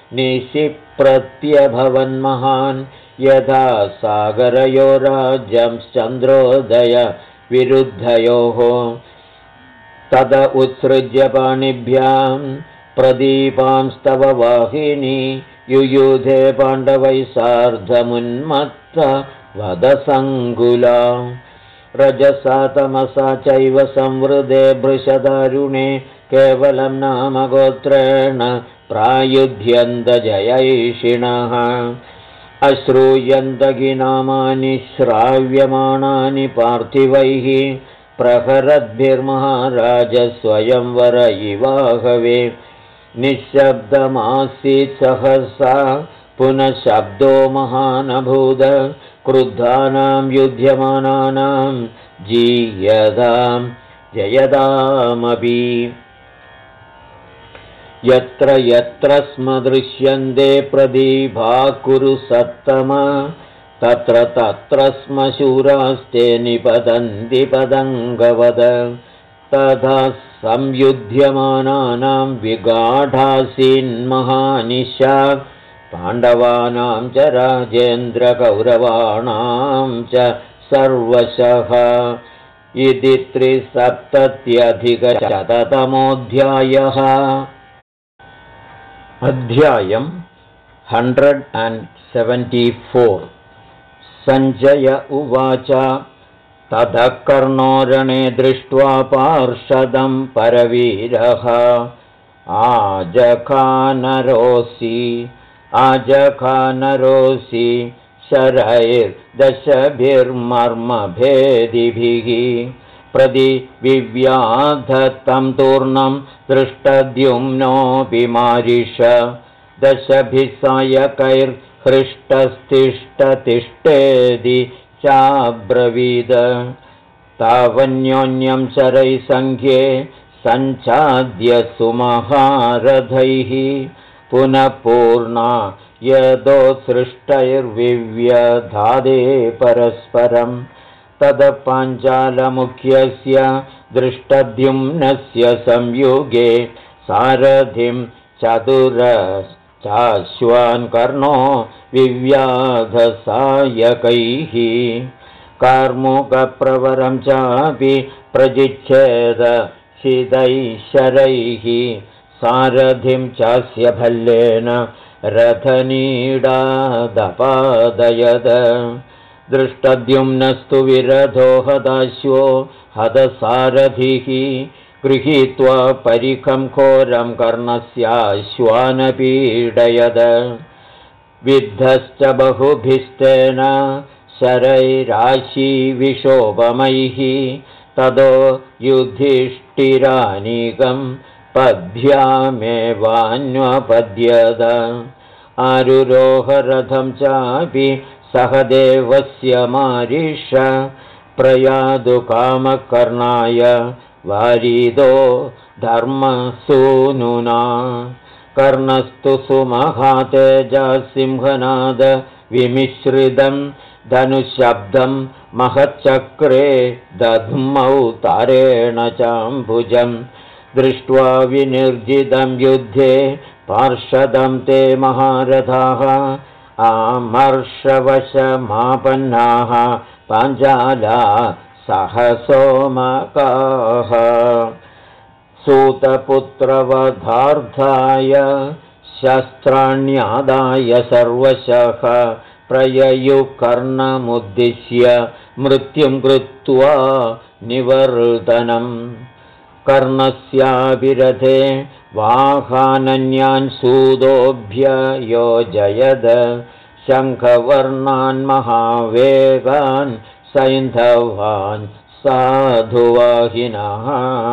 निशिप्रत्यभवन्महान् यथा सागरयो राज्यंश्चन्द्रोदय विरुद्धयोः तद उत्सृज्य पाणिभ्यां प्रदीपांस्तव वाहिनी युयुधे पाण्डवैः सार्धमुन्मत्त वदसङ्गुला रजसा तमसा चैव संवृदे भृशदारुणे केवलं नामगोत्रेण प्रायुध्यन्तजयैषिणः अश्रूयन्तगिनामानि श्राव्यमाणानि पार्थिवैः प्रहरद्भिर्महाराज स्वयंवर इवाहवे निःशब्दमासीत् सहसा पुनः शब्दो महानभूद क्रुद्धानां युध्यमानानां जीयतां जयतामपि यत्र यत्र स्म दृश्यन्ते प्रदीपा कुरु सत्तमा तत्र तत्र स्म शूरास्ते निपतन्ति पतङ्गवद तथा संयुध्यमानानां विगाढासीन्महानिशा पाण्डवानां च राजेन्द्रकौरवाणां च सर्वशः इति 370 अध्यायम् 174 सञ्जय उवाच ततः कर्णो रणे दृष्ट्वा पार्षदं परवीरः आजखानरोऽसि शरैर्दशभिर्मर्मभेदिभिः प्रतिविव्याधतं तूर्णं दृष्टद्युम्नोऽपि मारिष दशभिः सायकैर्हृष्टस्तिष्ठतिष्ठेदि चाब्रवीद तावन्योन्यं शरैः सङ्ख्ये सञ्चाद्य सुमहारथैः पुनः पूर्णा यदो सृष्टैर्विव्यधादे परस्परं तद पाञ्चालमुख्यस्य दृष्टद्युम्नस्य संयुगे सारथिं चतुरश्चाश्वान् कर्णो विव्याधसायकैः कार्मुकप्रवरं चापि प्रजिच्छेद शिदैशरैः सारथिं चास्य भल्लेन रथनीडादपादयद दृष्टद्युम्नस्तु विरधो हताश्वो हतसारथिः गृहीत्वा परिखं घोरं कर्णस्याश्वानपीडयद विद्धश्च बहुभिस्तेन शरैराशीविशोपमैः ततो युधिष्ठिरानीकं पद्भ्यामेवान्वपद्यत आरुरोहरथं चापि सहदेवस्य मारिष प्रयादु कामकर्णाय वारिदो धर्मसूनुना कर्णस्तु सुमहातेजसिंहनाद विमिश्रितं धनुशब्दं महच्चक्रे दध्मौ तारेण चाम्बुजं दृष्ट्वा विनिर्जितं युद्धे पार्षदं ते महारथाः आमर्षवशमापन्नाः पाञ्चाला सहसोमकाः सूतपुत्रवधार्थाय शस्त्राण्यादाय सर्वशः प्रययुकर्णमुद्दिश्य मृत्युं कृत्वा निवर्तनं कर्णस्याभिरथे वाहानन्यान् सूदोऽभ्ययोजयद शङ्खवर्णान् महावेगान् सैन्धवान् साधुवाहिनः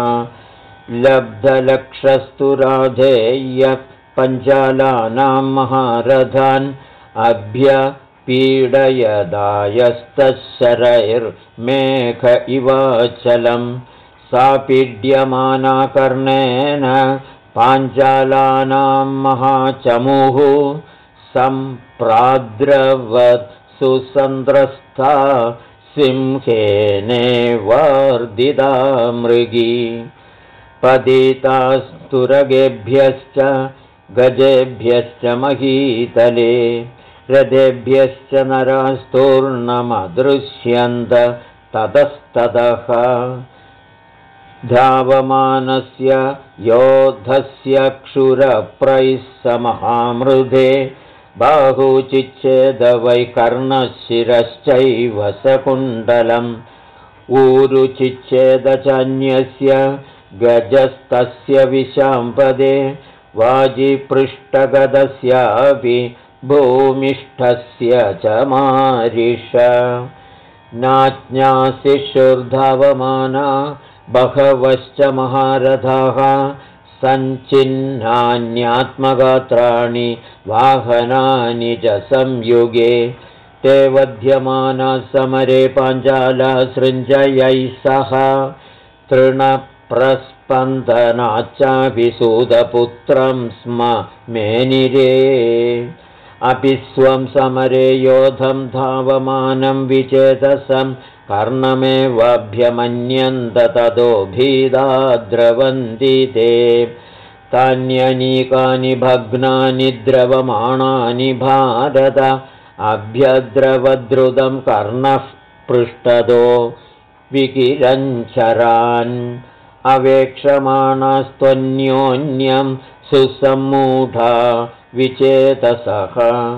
लब्धलक्षस्तु राधेय पञ्चालानां महारथान् अभ्यपीडयदायस्तशरैर्मेघ इवाचलं सा पीड्यमाना कर्णेन पाञ्चालानां महाचमुः सम्प्राद्रवत् सुसन्द्रस्था सिंहेनेवर्दिता मृगी पतितास्तुरगेभ्यश्च गजेभ्यश्च महीतले रथेभ्यश्च नरास्तूर्णमदृश्यन्त ततस्ततः धावमानस्य योद्धस्य क्षुरप्रैः समहामृधे बाहुचिच्छेदवैकर्णशिरश्चैव सकुण्डलम् ऊरुचिच्छेदचान्यस्य गजस्तस्य विशाम्पदे वाजिपृष्ठगदस्यापि भूमिष्ठस्य च मारिष नाज्ञासिषुर्धावमाना बहवश्च महारथाः सञ्चिह्नान्यात्मगात्राणि वाहनानि च संयुगे ते वध्यमाना समरे पाञ्चाला सृञ्जयैः सह तृणप्रस्पन्दनाच्चाभिसूदपुत्रं स्म मेनिरे अपि स्वं समरे योधं धावमानं विचेतसं कर्णमेवाभ्यमन्यन्त ततो भीदा द्रवन्ति ते तान्यनीकानि भग्नानि द्रवमाणानि भारत अभ्यद्रवद्रुतं कर्णः पृष्ठतो विकिरञ्चरान् अवेक्षमाणास्त्वन्योन्यं सुसम्मूढा विचेतसः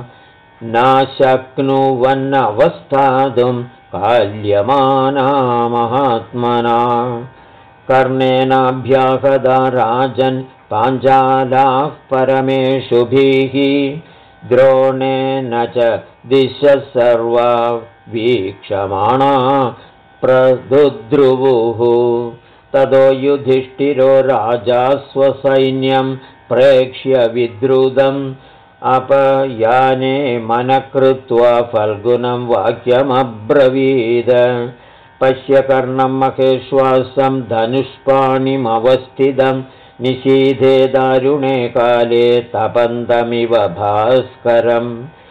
नाशक्नुवन्नवस्थातुं काल्यमाना महात्मना कर्णेनाभ्याहदा राजन् पाञ्चालाः परमेषुभिः द्रोणेन च दिशः सर्वा वीक्षमाणा प्रदुद्रुवुः ततो युधिष्ठिरो राजा स्वसैन्यं प्रेक्ष्य विद्रुतम् अपयाने मनः कृत्वा फल्गुनं वाक्यमब्रवीद पश्य कर्णं महेश्वासं धनुष्पाणिमवस्थितं निशीथे दारुणे काले तपन्तमिव भास्करं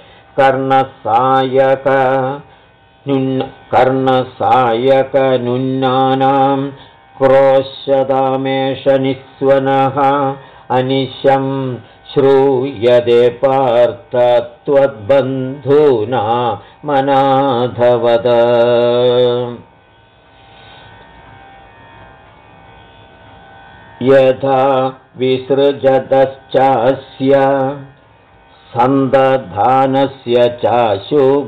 कर्णसायकनुन्नानां क्रोशदामेष निःस्वनः अनिशं श्रूयते पार्थ त्वद्बन्धूना मनाधवद यथा विसृजतश्चास्य सन्दधानस्य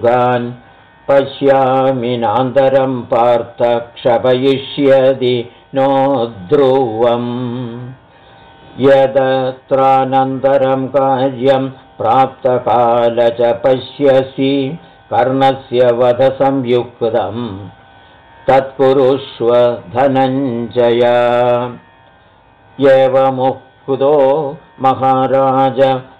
चाशुगान् पश्यामि नान्तरं पार्थ क्षपयिष्यति नो ध्रुवम् यदत्रानन्तरं कार्यं प्राप्तकाल च पश्यसि कर्णस्य वधसंयुक्तं तत्कुरुष्व धनञ्जय एवमुक्तो महाराज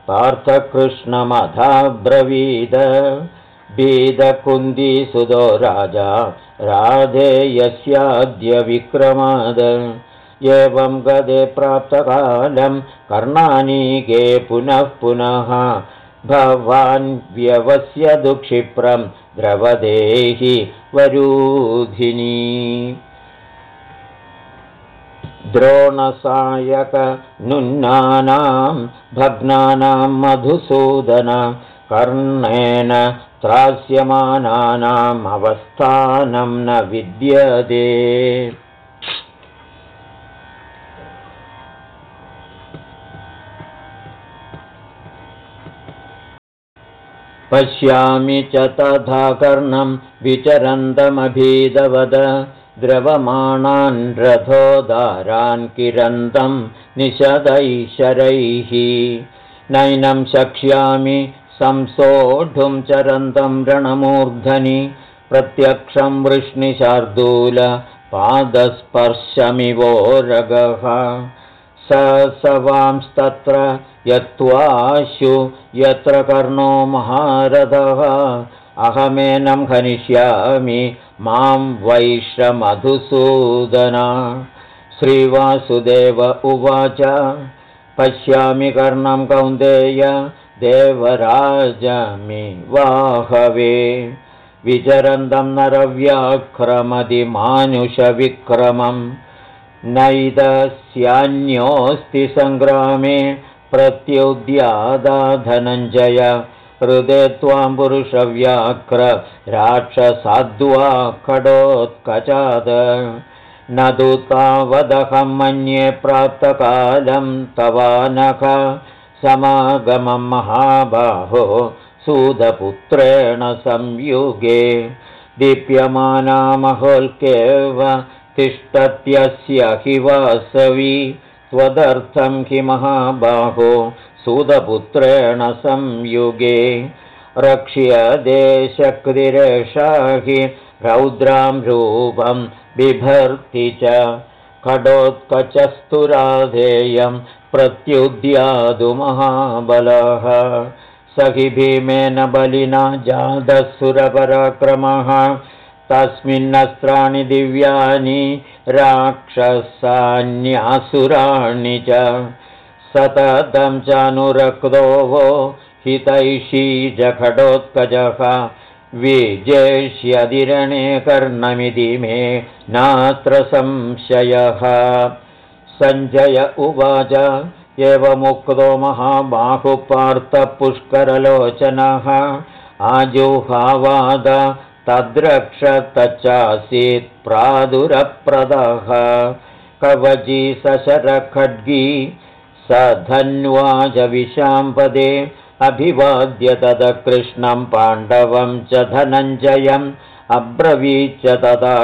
पार्थकृष्णमथाब्रवीद बीदकुन्दीसुतो राजा राधेयस्याद्य विक्रमाद एवं गदे प्राप्तकालं कर्णानीके पुनः पुनः भवान् व्यवस्यदु क्षिप्रं द्रवदेहि वरूधिनी द्रोणसायक नुन्नानां भग्नानां मधुसूदन कर्णेन त्रास्यमानानाम् अवस्थानं न विद्यते पश्यामि च तथा कर्णं विचरन्तमभीदवद द्रवमाणान् रथोदारान् किरन्तं निशदैशरैः नैनं शक्ष्यामि संसोढुं चरन्तं रणमूर्धनि प्रत्यक्षं वृष्णिशार्दूल पादस्पर्शमिवोरगः सवांस्तत्र यत्त्वाशु यत्र कर्णो महारथः अहमेनं हनिष्यामि मां वैश्रमधुसूदन श्रीवासुदेव उवाच पश्यामि कर्णं कौन्तेय देवराजमिवाहवे विचरन्तं नरव्याक्रमदिमानुषविक्रमं नैदस्यान्योऽस्ति सङ्ग्रामे प्रत्युद्यादा धनञ्जय हृदे त्वां पुरुषव्याघ्र राक्षसाद्वा खडोत्कचाद न तु तावदहं मन्ये प्राप्तकालं तवानख समागमं महाबाहो सूदपुत्रेण संयुगे दीप्यमाना महोल्केव तिष्ठत्यस्य हि वासवी त्वदर्थं हि महाबाहो सूदपुत्रेण संयुगे रक्ष्यदे शक्तिरेषा हि रौद्रां रूपं बिभर्ति च खडोत्कचस्तुराधेयं प्रत्युद्यादु महाबलः स हि भीमेन बलिना जातः तस्मिन्नस्त्राणि दिव्यानि राक्षसान्यासुराणि च सततं चानुरक्तो वो हितैषीजखडोत्कजः विजेष्यदिरणे कर्णमिति मे नात्र संशयः सञ्जय उवाच एवमुक्तो महाबाहुपार्थपुष्करलोचनः आजुहावाद तद्रक्ष तच्चासीत् प्रादुरप्रदः कवची सशरखड्गी स धन्वाज विशाम्पदे अभिवाद्य तदकृष्णं पाण्डवं च धनञ्जयम् अब्रवीच्च तदा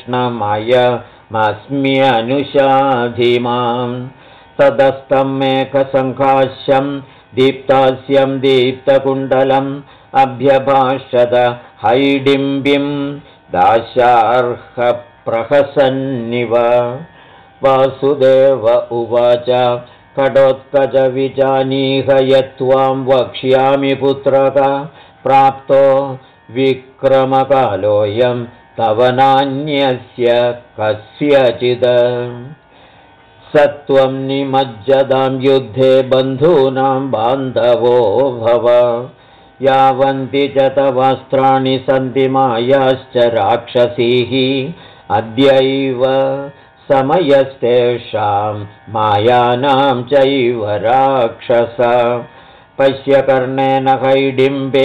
कृष्णमयमस्म्यनुशाधिमां तदस्तं मेघसङ्काश्यं दीप्तास्यं दीप्तकुण्डलम् अभ्यभाषत हैडिम्बिं दाशार्हप्रहसन्निव वासुदेव उवाच खडोत्कच विजानीह यत्त्वां वक्ष्यामि पुत्रक प्राप्तो विक्रमकालोऽयं तव नान्यस्य कस्यचित् सत्वं निमज्जदां युद्धे बन्धूनां बान्धवो भव यावन्ति च तवास्त्राणि सन्ति मायाश्च राक्षसीः अद्यैव समयस्तेषां मायानां चैव राक्षस पश्य कर्णेन हैडिम्बे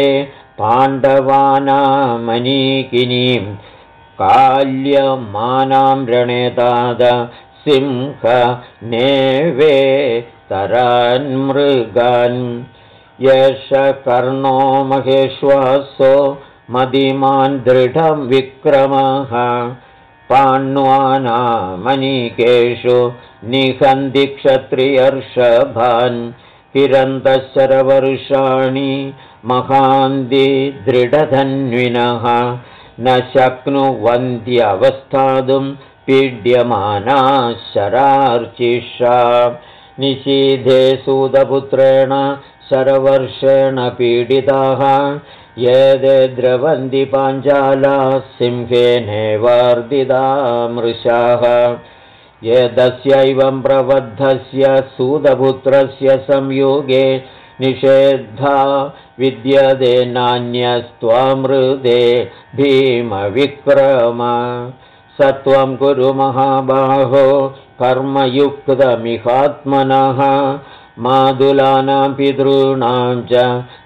पाण्डवानामनीकिनीं काल्यमानां रणेताद सिंह नेवे तरान्मृगान् यश कर्णो महेश्वासो मदिमान् दृढं विक्रमः पाण्वानामनीकेषु निहन्ति क्षत्रियर्षभान् किरन्तशरवर्षाणि महान्ति दृढधन्विनः न शक्नुवन्त्यवस्थातुं पीड्यमानाः शरार्चिषा निशीथे सूतपुत्रेण शरवर्षेण पीडिताः ये ते द्रवन्ति पाञ्चालाः सिंहेनेवर्दिता मृषाः एतस्यैवं प्रबद्धस्य सूतपुत्रस्य संयोगे निषेधा विद्यते नान्यस्त्वामृते भीमविक्रम सत्वं कुरु महाबाहो कर्मयुक्तमिहात्मनः मातुलानां पितॄणां च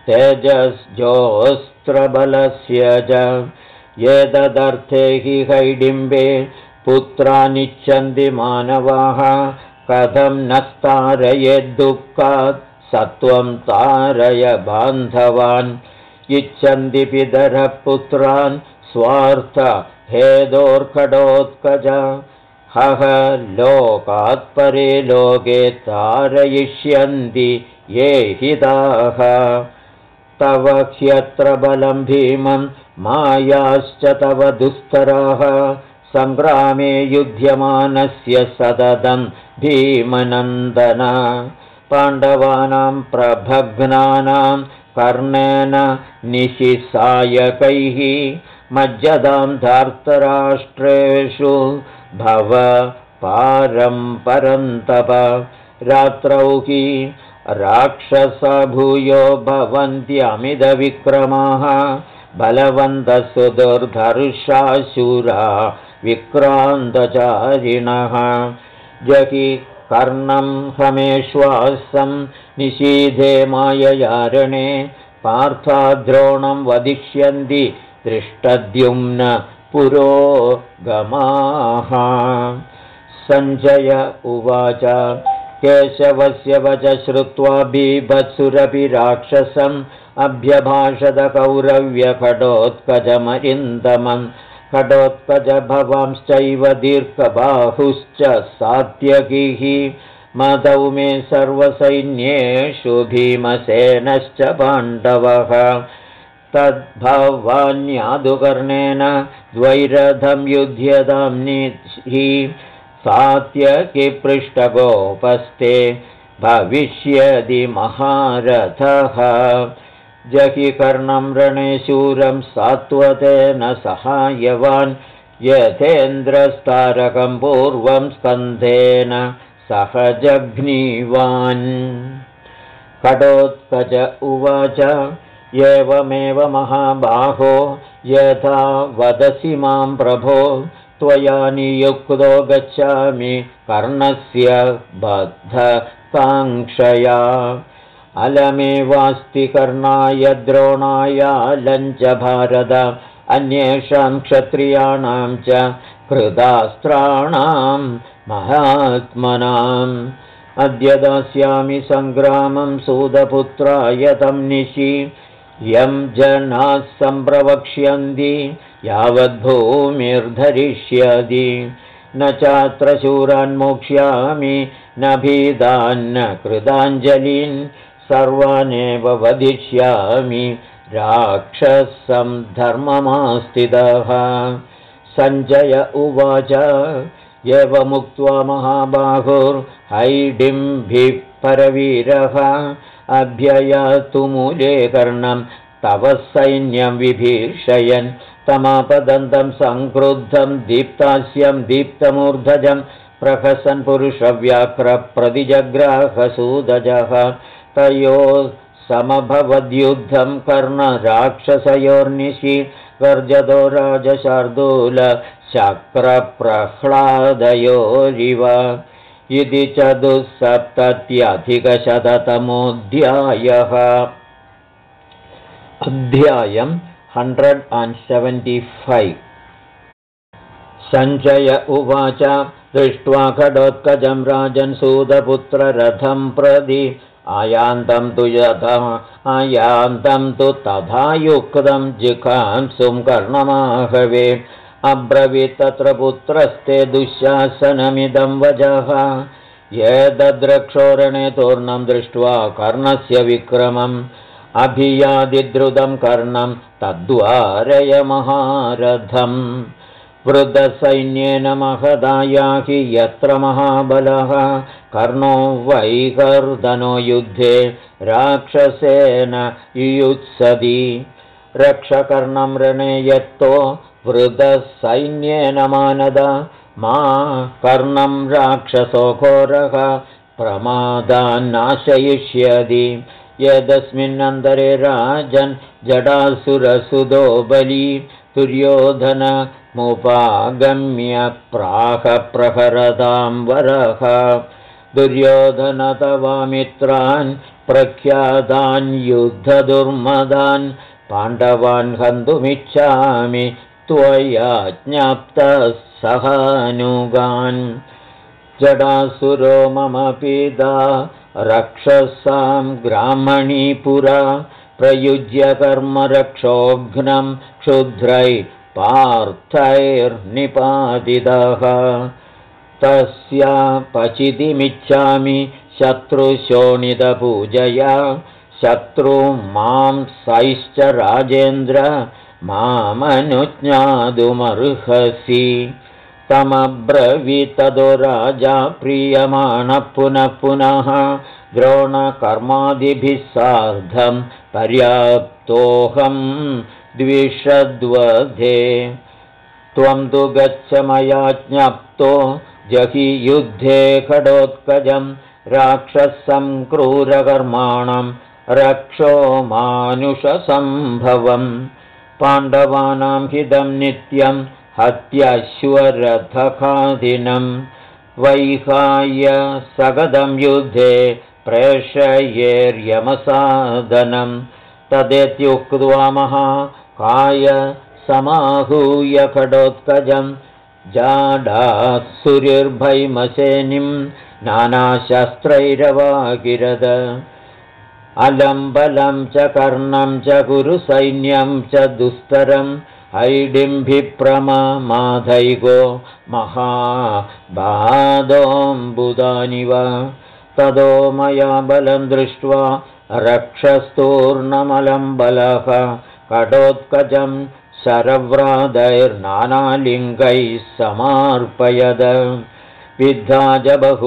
तेजस्जोस्त्रबलस्य च एतदर्थे हि हैडिम्बे पुत्रानिच्छन्ति मानवाः कथं न तारयेद्दुःखात् सत्वं तारय बान्धवान् इच्छन्ति पितरः पुत्रान् स्वार्थ हेदोर्खडोत्कच हह लोकात् परे लोके तारयिष्यन्ति ये हिताः तव ह्यत्र बलं भीमं मायाश्च तव दुस्तराः संग्रामे युध्यमानस्य सततं भीमनन्दन पाण्डवानां प्रभग्नानां कर्णेन निशिसायकैः मज्जदां धार्तराष्ट्रेषु भव पारम्परन्तप रात्रौ हि राक्षसभूयो भवन्त्यमिदविक्रमाः बलवन्तसुदुर्धर्षाशूरा विक्रान्तचारिणः जहि कर्णं हमेश्वासं निशीधे माययारणे पार्थाद्रोणं वदिष्यन्ति दृष्टद्युम्न पुरोगमाः सञ्जय उवाच केशवस्य वच श्रुत्वा बीभत्सुरपि राक्षसम् अभ्यभाषत कौरव्यखडोत्कजमरिन्दमं खडोत्कजभवांश्चैव दीर्घबाहुश्च सात्यकिः मदौ मे सर्वसैन्येषु भीमसेनश्च पाण्डवः तद्भवान्यादुकर्णेन द्वैरथं युध्यतां निहि सात्यकी पृष्ठगोपस्ते भविष्यति महारथः जहि कर्णं रणे शूरं सात्वतेन सहायवान् यथेन्द्रस्तारकं पूर्वं स्कन्धेन सह जघ्नीवान् खडोत्कच उवाच एवमेव महाबाहो यथा वदसि मां प्रभो त्वया नियुक्तो गच्छामि कर्णस्य बद्धकाङ्क्षया अलमेवास्ति कर्णाय द्रोणाय लञ्च भारत अन्येषां क्षत्रियाणां च कृतास्त्राणां महात्मनाम् अद्य दास्यामि संग्रामं सूतपुत्राय तं निशि यं जनाः सम्प्रवक्ष्यन्ति यावद्भूमिर्धरिष्यति न चात्र शूरान् मोक्ष्यामि न भीदान्न कृताञ्जलीन् सर्वानेव वदिष्यामि राक्षसं धर्ममास्थितः सञ्जय उवाच एवमुक्त्वा महाबाहुर्हैडिम्भिः परवीरः अभ्ययातु मूले कर्णं तव सैन्यं विभीषयन् तमापदन्तं संक्रुद्धं दीप्तास्यं दीप्तमूर्धजं प्रहसन् पुरुषव्याघ्रप्रतिजग्राहसूदजः तयोः समभवद्युद्धं कर्णराक्षसयोर्निशि गर्जतो राजशार्दूल शक्रप्रह्लादयोरिव इति चतुस्सप्तत्यधिकशततमोऽध्यायः अध्यायं 175 सञ्जय उवाच दृष्ट्वा खडोत्कजं राजन् सूतपुत्ररथं प्रति आयान्तं तु तथा युक्तं जिघांसुं कर्णमाहवे अब्रवीत् तत्र पुत्रस्ते दुःशासनमिदं वचः एतद्रक्षोरणे तूर्णं दृष्ट्वा कर्णस्य विक्रमम् अभियादिद्रुतं कर्णं तद्वारय महारथम् वृद्धसैन्येन महदायाहि यत्र महाबलः कर्णो वैकर्दनो युद्धे राक्षसेन युयुत्सति रक्षकर्णं रणे यत्तो वृद्धसैन्येन मानद मा कर्णं राक्षसो घोरः प्रमादान्नाशयिष्यति यदस्मिन्नन्तरे राजन् जडासुरसुतो बली दुर्योधनमुपागम्य प्राह प्रहरतां वरः दुर्योधन तव मित्रान् प्रख्यातान् युद्धदुर्मदान् पाण्डवान् हन्तुमिच्छामि त्वया ज्ञाप्तः सहानुगान् जडासुरो मम पिता रक्षसां ग्रामणीपुरा प्रयुज्य कर्मरक्षोघ्नं क्षुद्रै पार्थैर्निपातितः तस्या पचितिमिच्छामि शत्रुशोणितपूजया शत्रुं मां सैश्च राजेन्द्र मामनुज्ञातुमर्हसि तमब्रवीततो राजा प्रीयमाणः पुनः पुनः द्रोणकर्मादिभिः सार्धं पर्याप्तोऽहं द्विषद्वधे त्वं तु गच्छ मया ज्ञप्तो जहि युद्धे खडोत्कजं राक्षसं क्रूरकर्माणं रक्षो मानुषसम्भवम् पाण्डवानां हितं नित्यं हत्याश्वरथखादिनं वैहाय सगदं युद्धे प्रेषयेर्यमसादनं तदेत्युक्त्वा महाकाय समाहूय खडोत्कजं जाडासुरिर्भैमसेनिं नानाशस्त्रैरवागिरद अलम्बलं च कर्णं च कुरुसैन्यं च दुस्तरं हैडिम्भिप्रममाधैगो महाबादोऽम्बुदानिव ततो मया बलं दृष्ट्वा रक्षस्तूर्णमलम्बलः खडोत्कजं शरव्रादैर्नानालिङ्गैः समार्पयद विद्धाज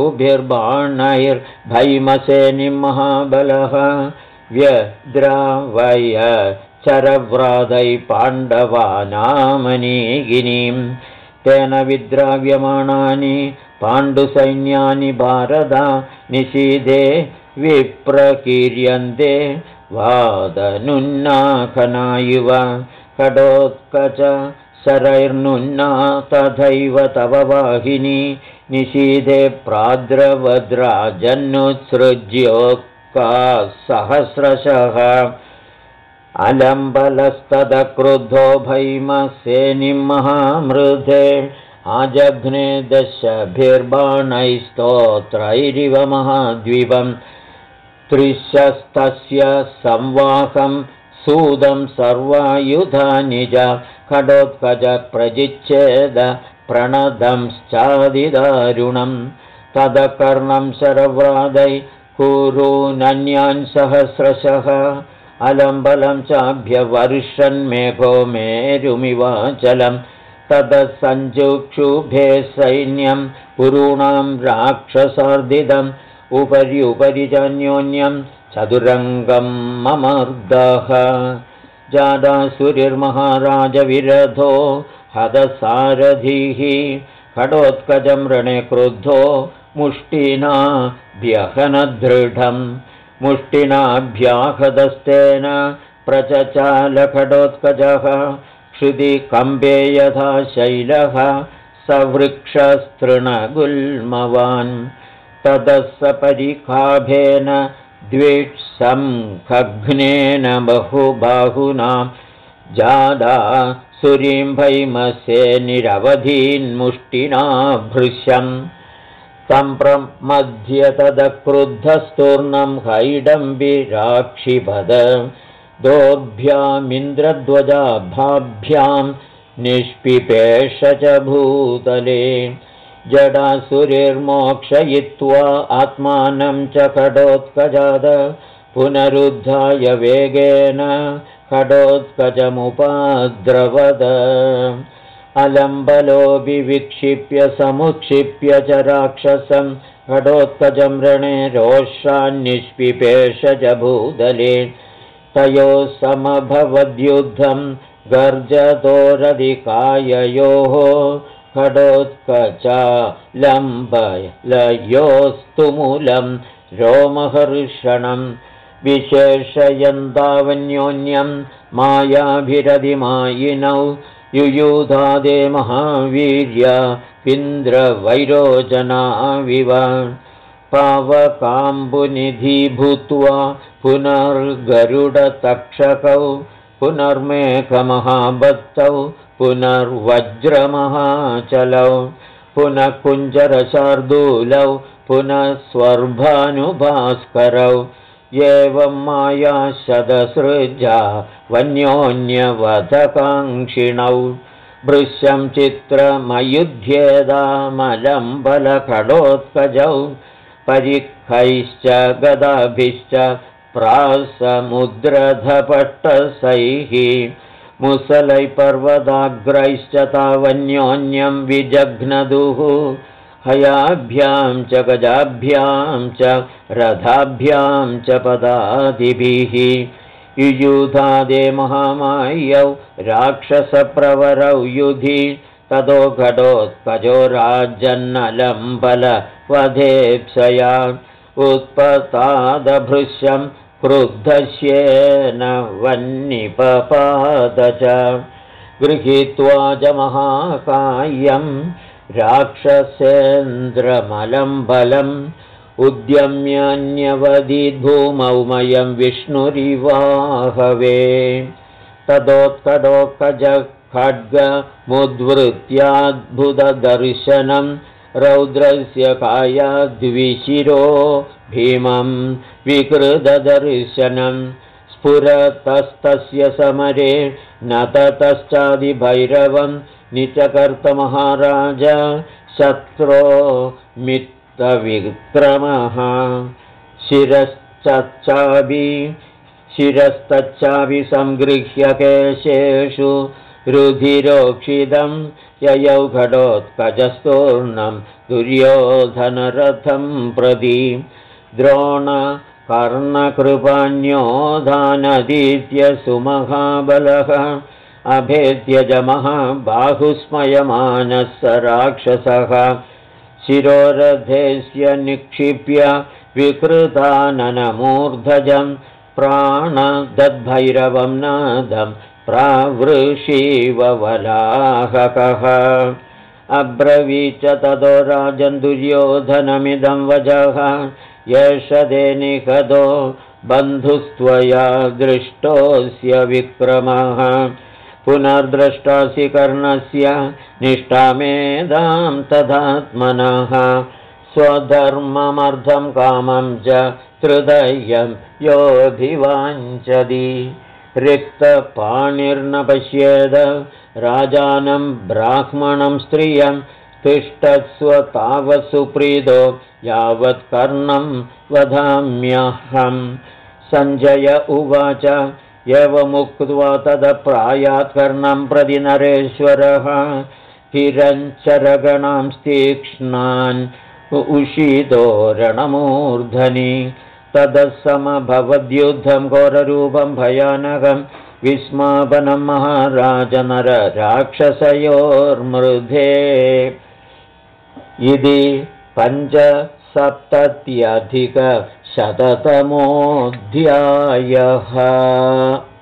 बहुभिर्बाणैर्भैमसेनिं महाबलः व्यद्रावय चरव्रादै पाण्डवानामनीगिनीं तेन विद्राव्यमाणानि पाण्डुसैन्यानि भारदा निशीधे विप्रकीर्यन्ते वादनुन्नाखना इव खडोत्कच शरैर्नुन्ना तथैव तव वाहिनी निशीधे प्राद्रवद्राजन्नुत्सृज्योक्का सहस्रशः अलम्बलस्तदक्रुद्धो भैमसेनिं महामृधे आजघ्ने दशभिर्बाणैस्तोत्रैरिव महाद्विपं त्रिशस्तस्य संवाहं सूदं सर्वायुधानि च खडोत्कच प्रजिच्छेद प्रणदंश्चादिदारुणं तदकर्णं शरव्रादै कुरूनन्यान् सहस्रशः अलम्बलं चाभ्यवर्षन्मेघो मेरुमिवाचलं तदसञ्जुक्षुभे सैन्यं पुरूणां राक्षसार्दिदम् उपरि चान्योन्यं चतुरङ्गं ममर्दः जाडासुरिर्महाराजविरधो हदसारथिः खडोत्कजं रणे क्रुद्धो मुष्टिनाभ्यहनदृढम् मुष्टिनाभ्याहदस्तेन प्रचचालखडोत्कजः क्षुधिकम्बे यथा शैलः सवृक्षस्तृणगुल्मवान् ततः सपरिखाभेन द्विषंखघ्नेन बहुबाहुना जाडासुरीं भैमसेनिरवधीन्मुष्टिना भृशम् तं प्रमध्ये तदक्रुद्धस्तूर्णं हैडम्बिराक्षिपद दोर्भ्यामिन्द्रध्वजाभाभ्यां निष्पिपेश च भूतले जडासुरिर्मोक्षयित्वा आत्मानं च खडोत्कजाद पुनरुद्धाय वेगेन खडोत्कजमुपाद्रवद अलम्बलोऽपि विक्षिप्य समुक्षिप्य च राक्षसं खडोत्कजं रणे रोषान्निष्पिपेश च भूतले तयोः समभवद्युद्धं गर्जतोरधिकाययोः खडोत्कचालम्बलयोस्तुमूलं रोमहर्षणं विशेषयन्तावन्योन्यं मायाभिरधिमायिनौ युयुधादे महावीर्येन्द्रवैरोचनाविव पावकाम्बुनिधि भूत्वा पुनर्गरुडतक्षकौ पुनर्मेघमहाबद्धौ पुनर्वज्रमहाचलौ पुनः कुञ्जरशार्दूलौ पुनः स्वर्भानुभास्करौ एवं माया शतसृजा वन्योन्यवधकाङ्क्षिणौ भृश्यं चित्रमयुध्येदामलम्बलखडोत्कजौ परिखैश्च गदाभिश्च प्रासमुद्रधपट्टसैः मुसलै पर्वताग्रैश्च तावन्योन्यं विजघ्नदुः हयाभ्यां च गजाभ्यां च रथाभ्यां च पदादिभिः युयुधादे महामायौ राक्षसप्रवरौ युधि ततो घटोत्कचो राजन्नलम्बलवधेप्सया उत्पतादभृश्यं क्रुद्धस्येन वह्निपपाद च गृहीत्वा च महाकायं राक्षसेन्द्रमलम्बलम् उद्यम्यान्यवदिद्भूमौ मयं विष्णुरिवाहवे तदोत्कटोत्कज खड्गमुद्वृत्याद्भुतदर्शनं रौद्रस्य कायाद्विशिरो भीमं विकृतदर्शनं स्फुरतस्तस्य समरे न ततश्चादिभैरवं निचकर्तमहाराज शत्रो मित्तविक्रमः शिरस्तच्चाभि संगृह्य केशेषु रुधिरोक्षितं ययौ घटोत्कचस्तूर्णं दुर्योधनरथं प्रति द्रोणकर्णकृपान्योधानदीत्य सुमहाबलः अभेद्य जमः बाहुस्मयमानः स राक्षसः शिरोरथेस्य निक्षिप्य विकृताननमूर्धजं प्राणदद्भैरवं नादं प्रावृषीववलाहकः अब्रवीच ततो राजन् दुर्योधनमिदं वचः एष ते निहतो बन्धुस्त्वया दृष्टोऽस्य विक्रमः पुनर्द्रष्टासि कर्णस्य निष्ठामेधां तदात्मनः स्वधर्ममर्थं कामं च हृदयं योऽभिवाञ्छति रिक्तपाणिर्न पश्येद राजानं ब्राह्मणं स्त्रियं तिष्ठत्स्व तावत् सुप्रीतो यावत् कर्णं वदाम्यहं सञ्जय उवाच एवमुक्त्वा तदप्रायात् कर्णं प्रति नरेश्वरः हिरञ्चरगणां तीक्ष्णान् उषितो रणमूर्धनि तदसमभवद्युद्धं घोररूपं भयानकं विस्मापनं महाराज नरराक्षसयोर्मृधे इति 5सप्तत्यधिकशततमोऽध्यायः।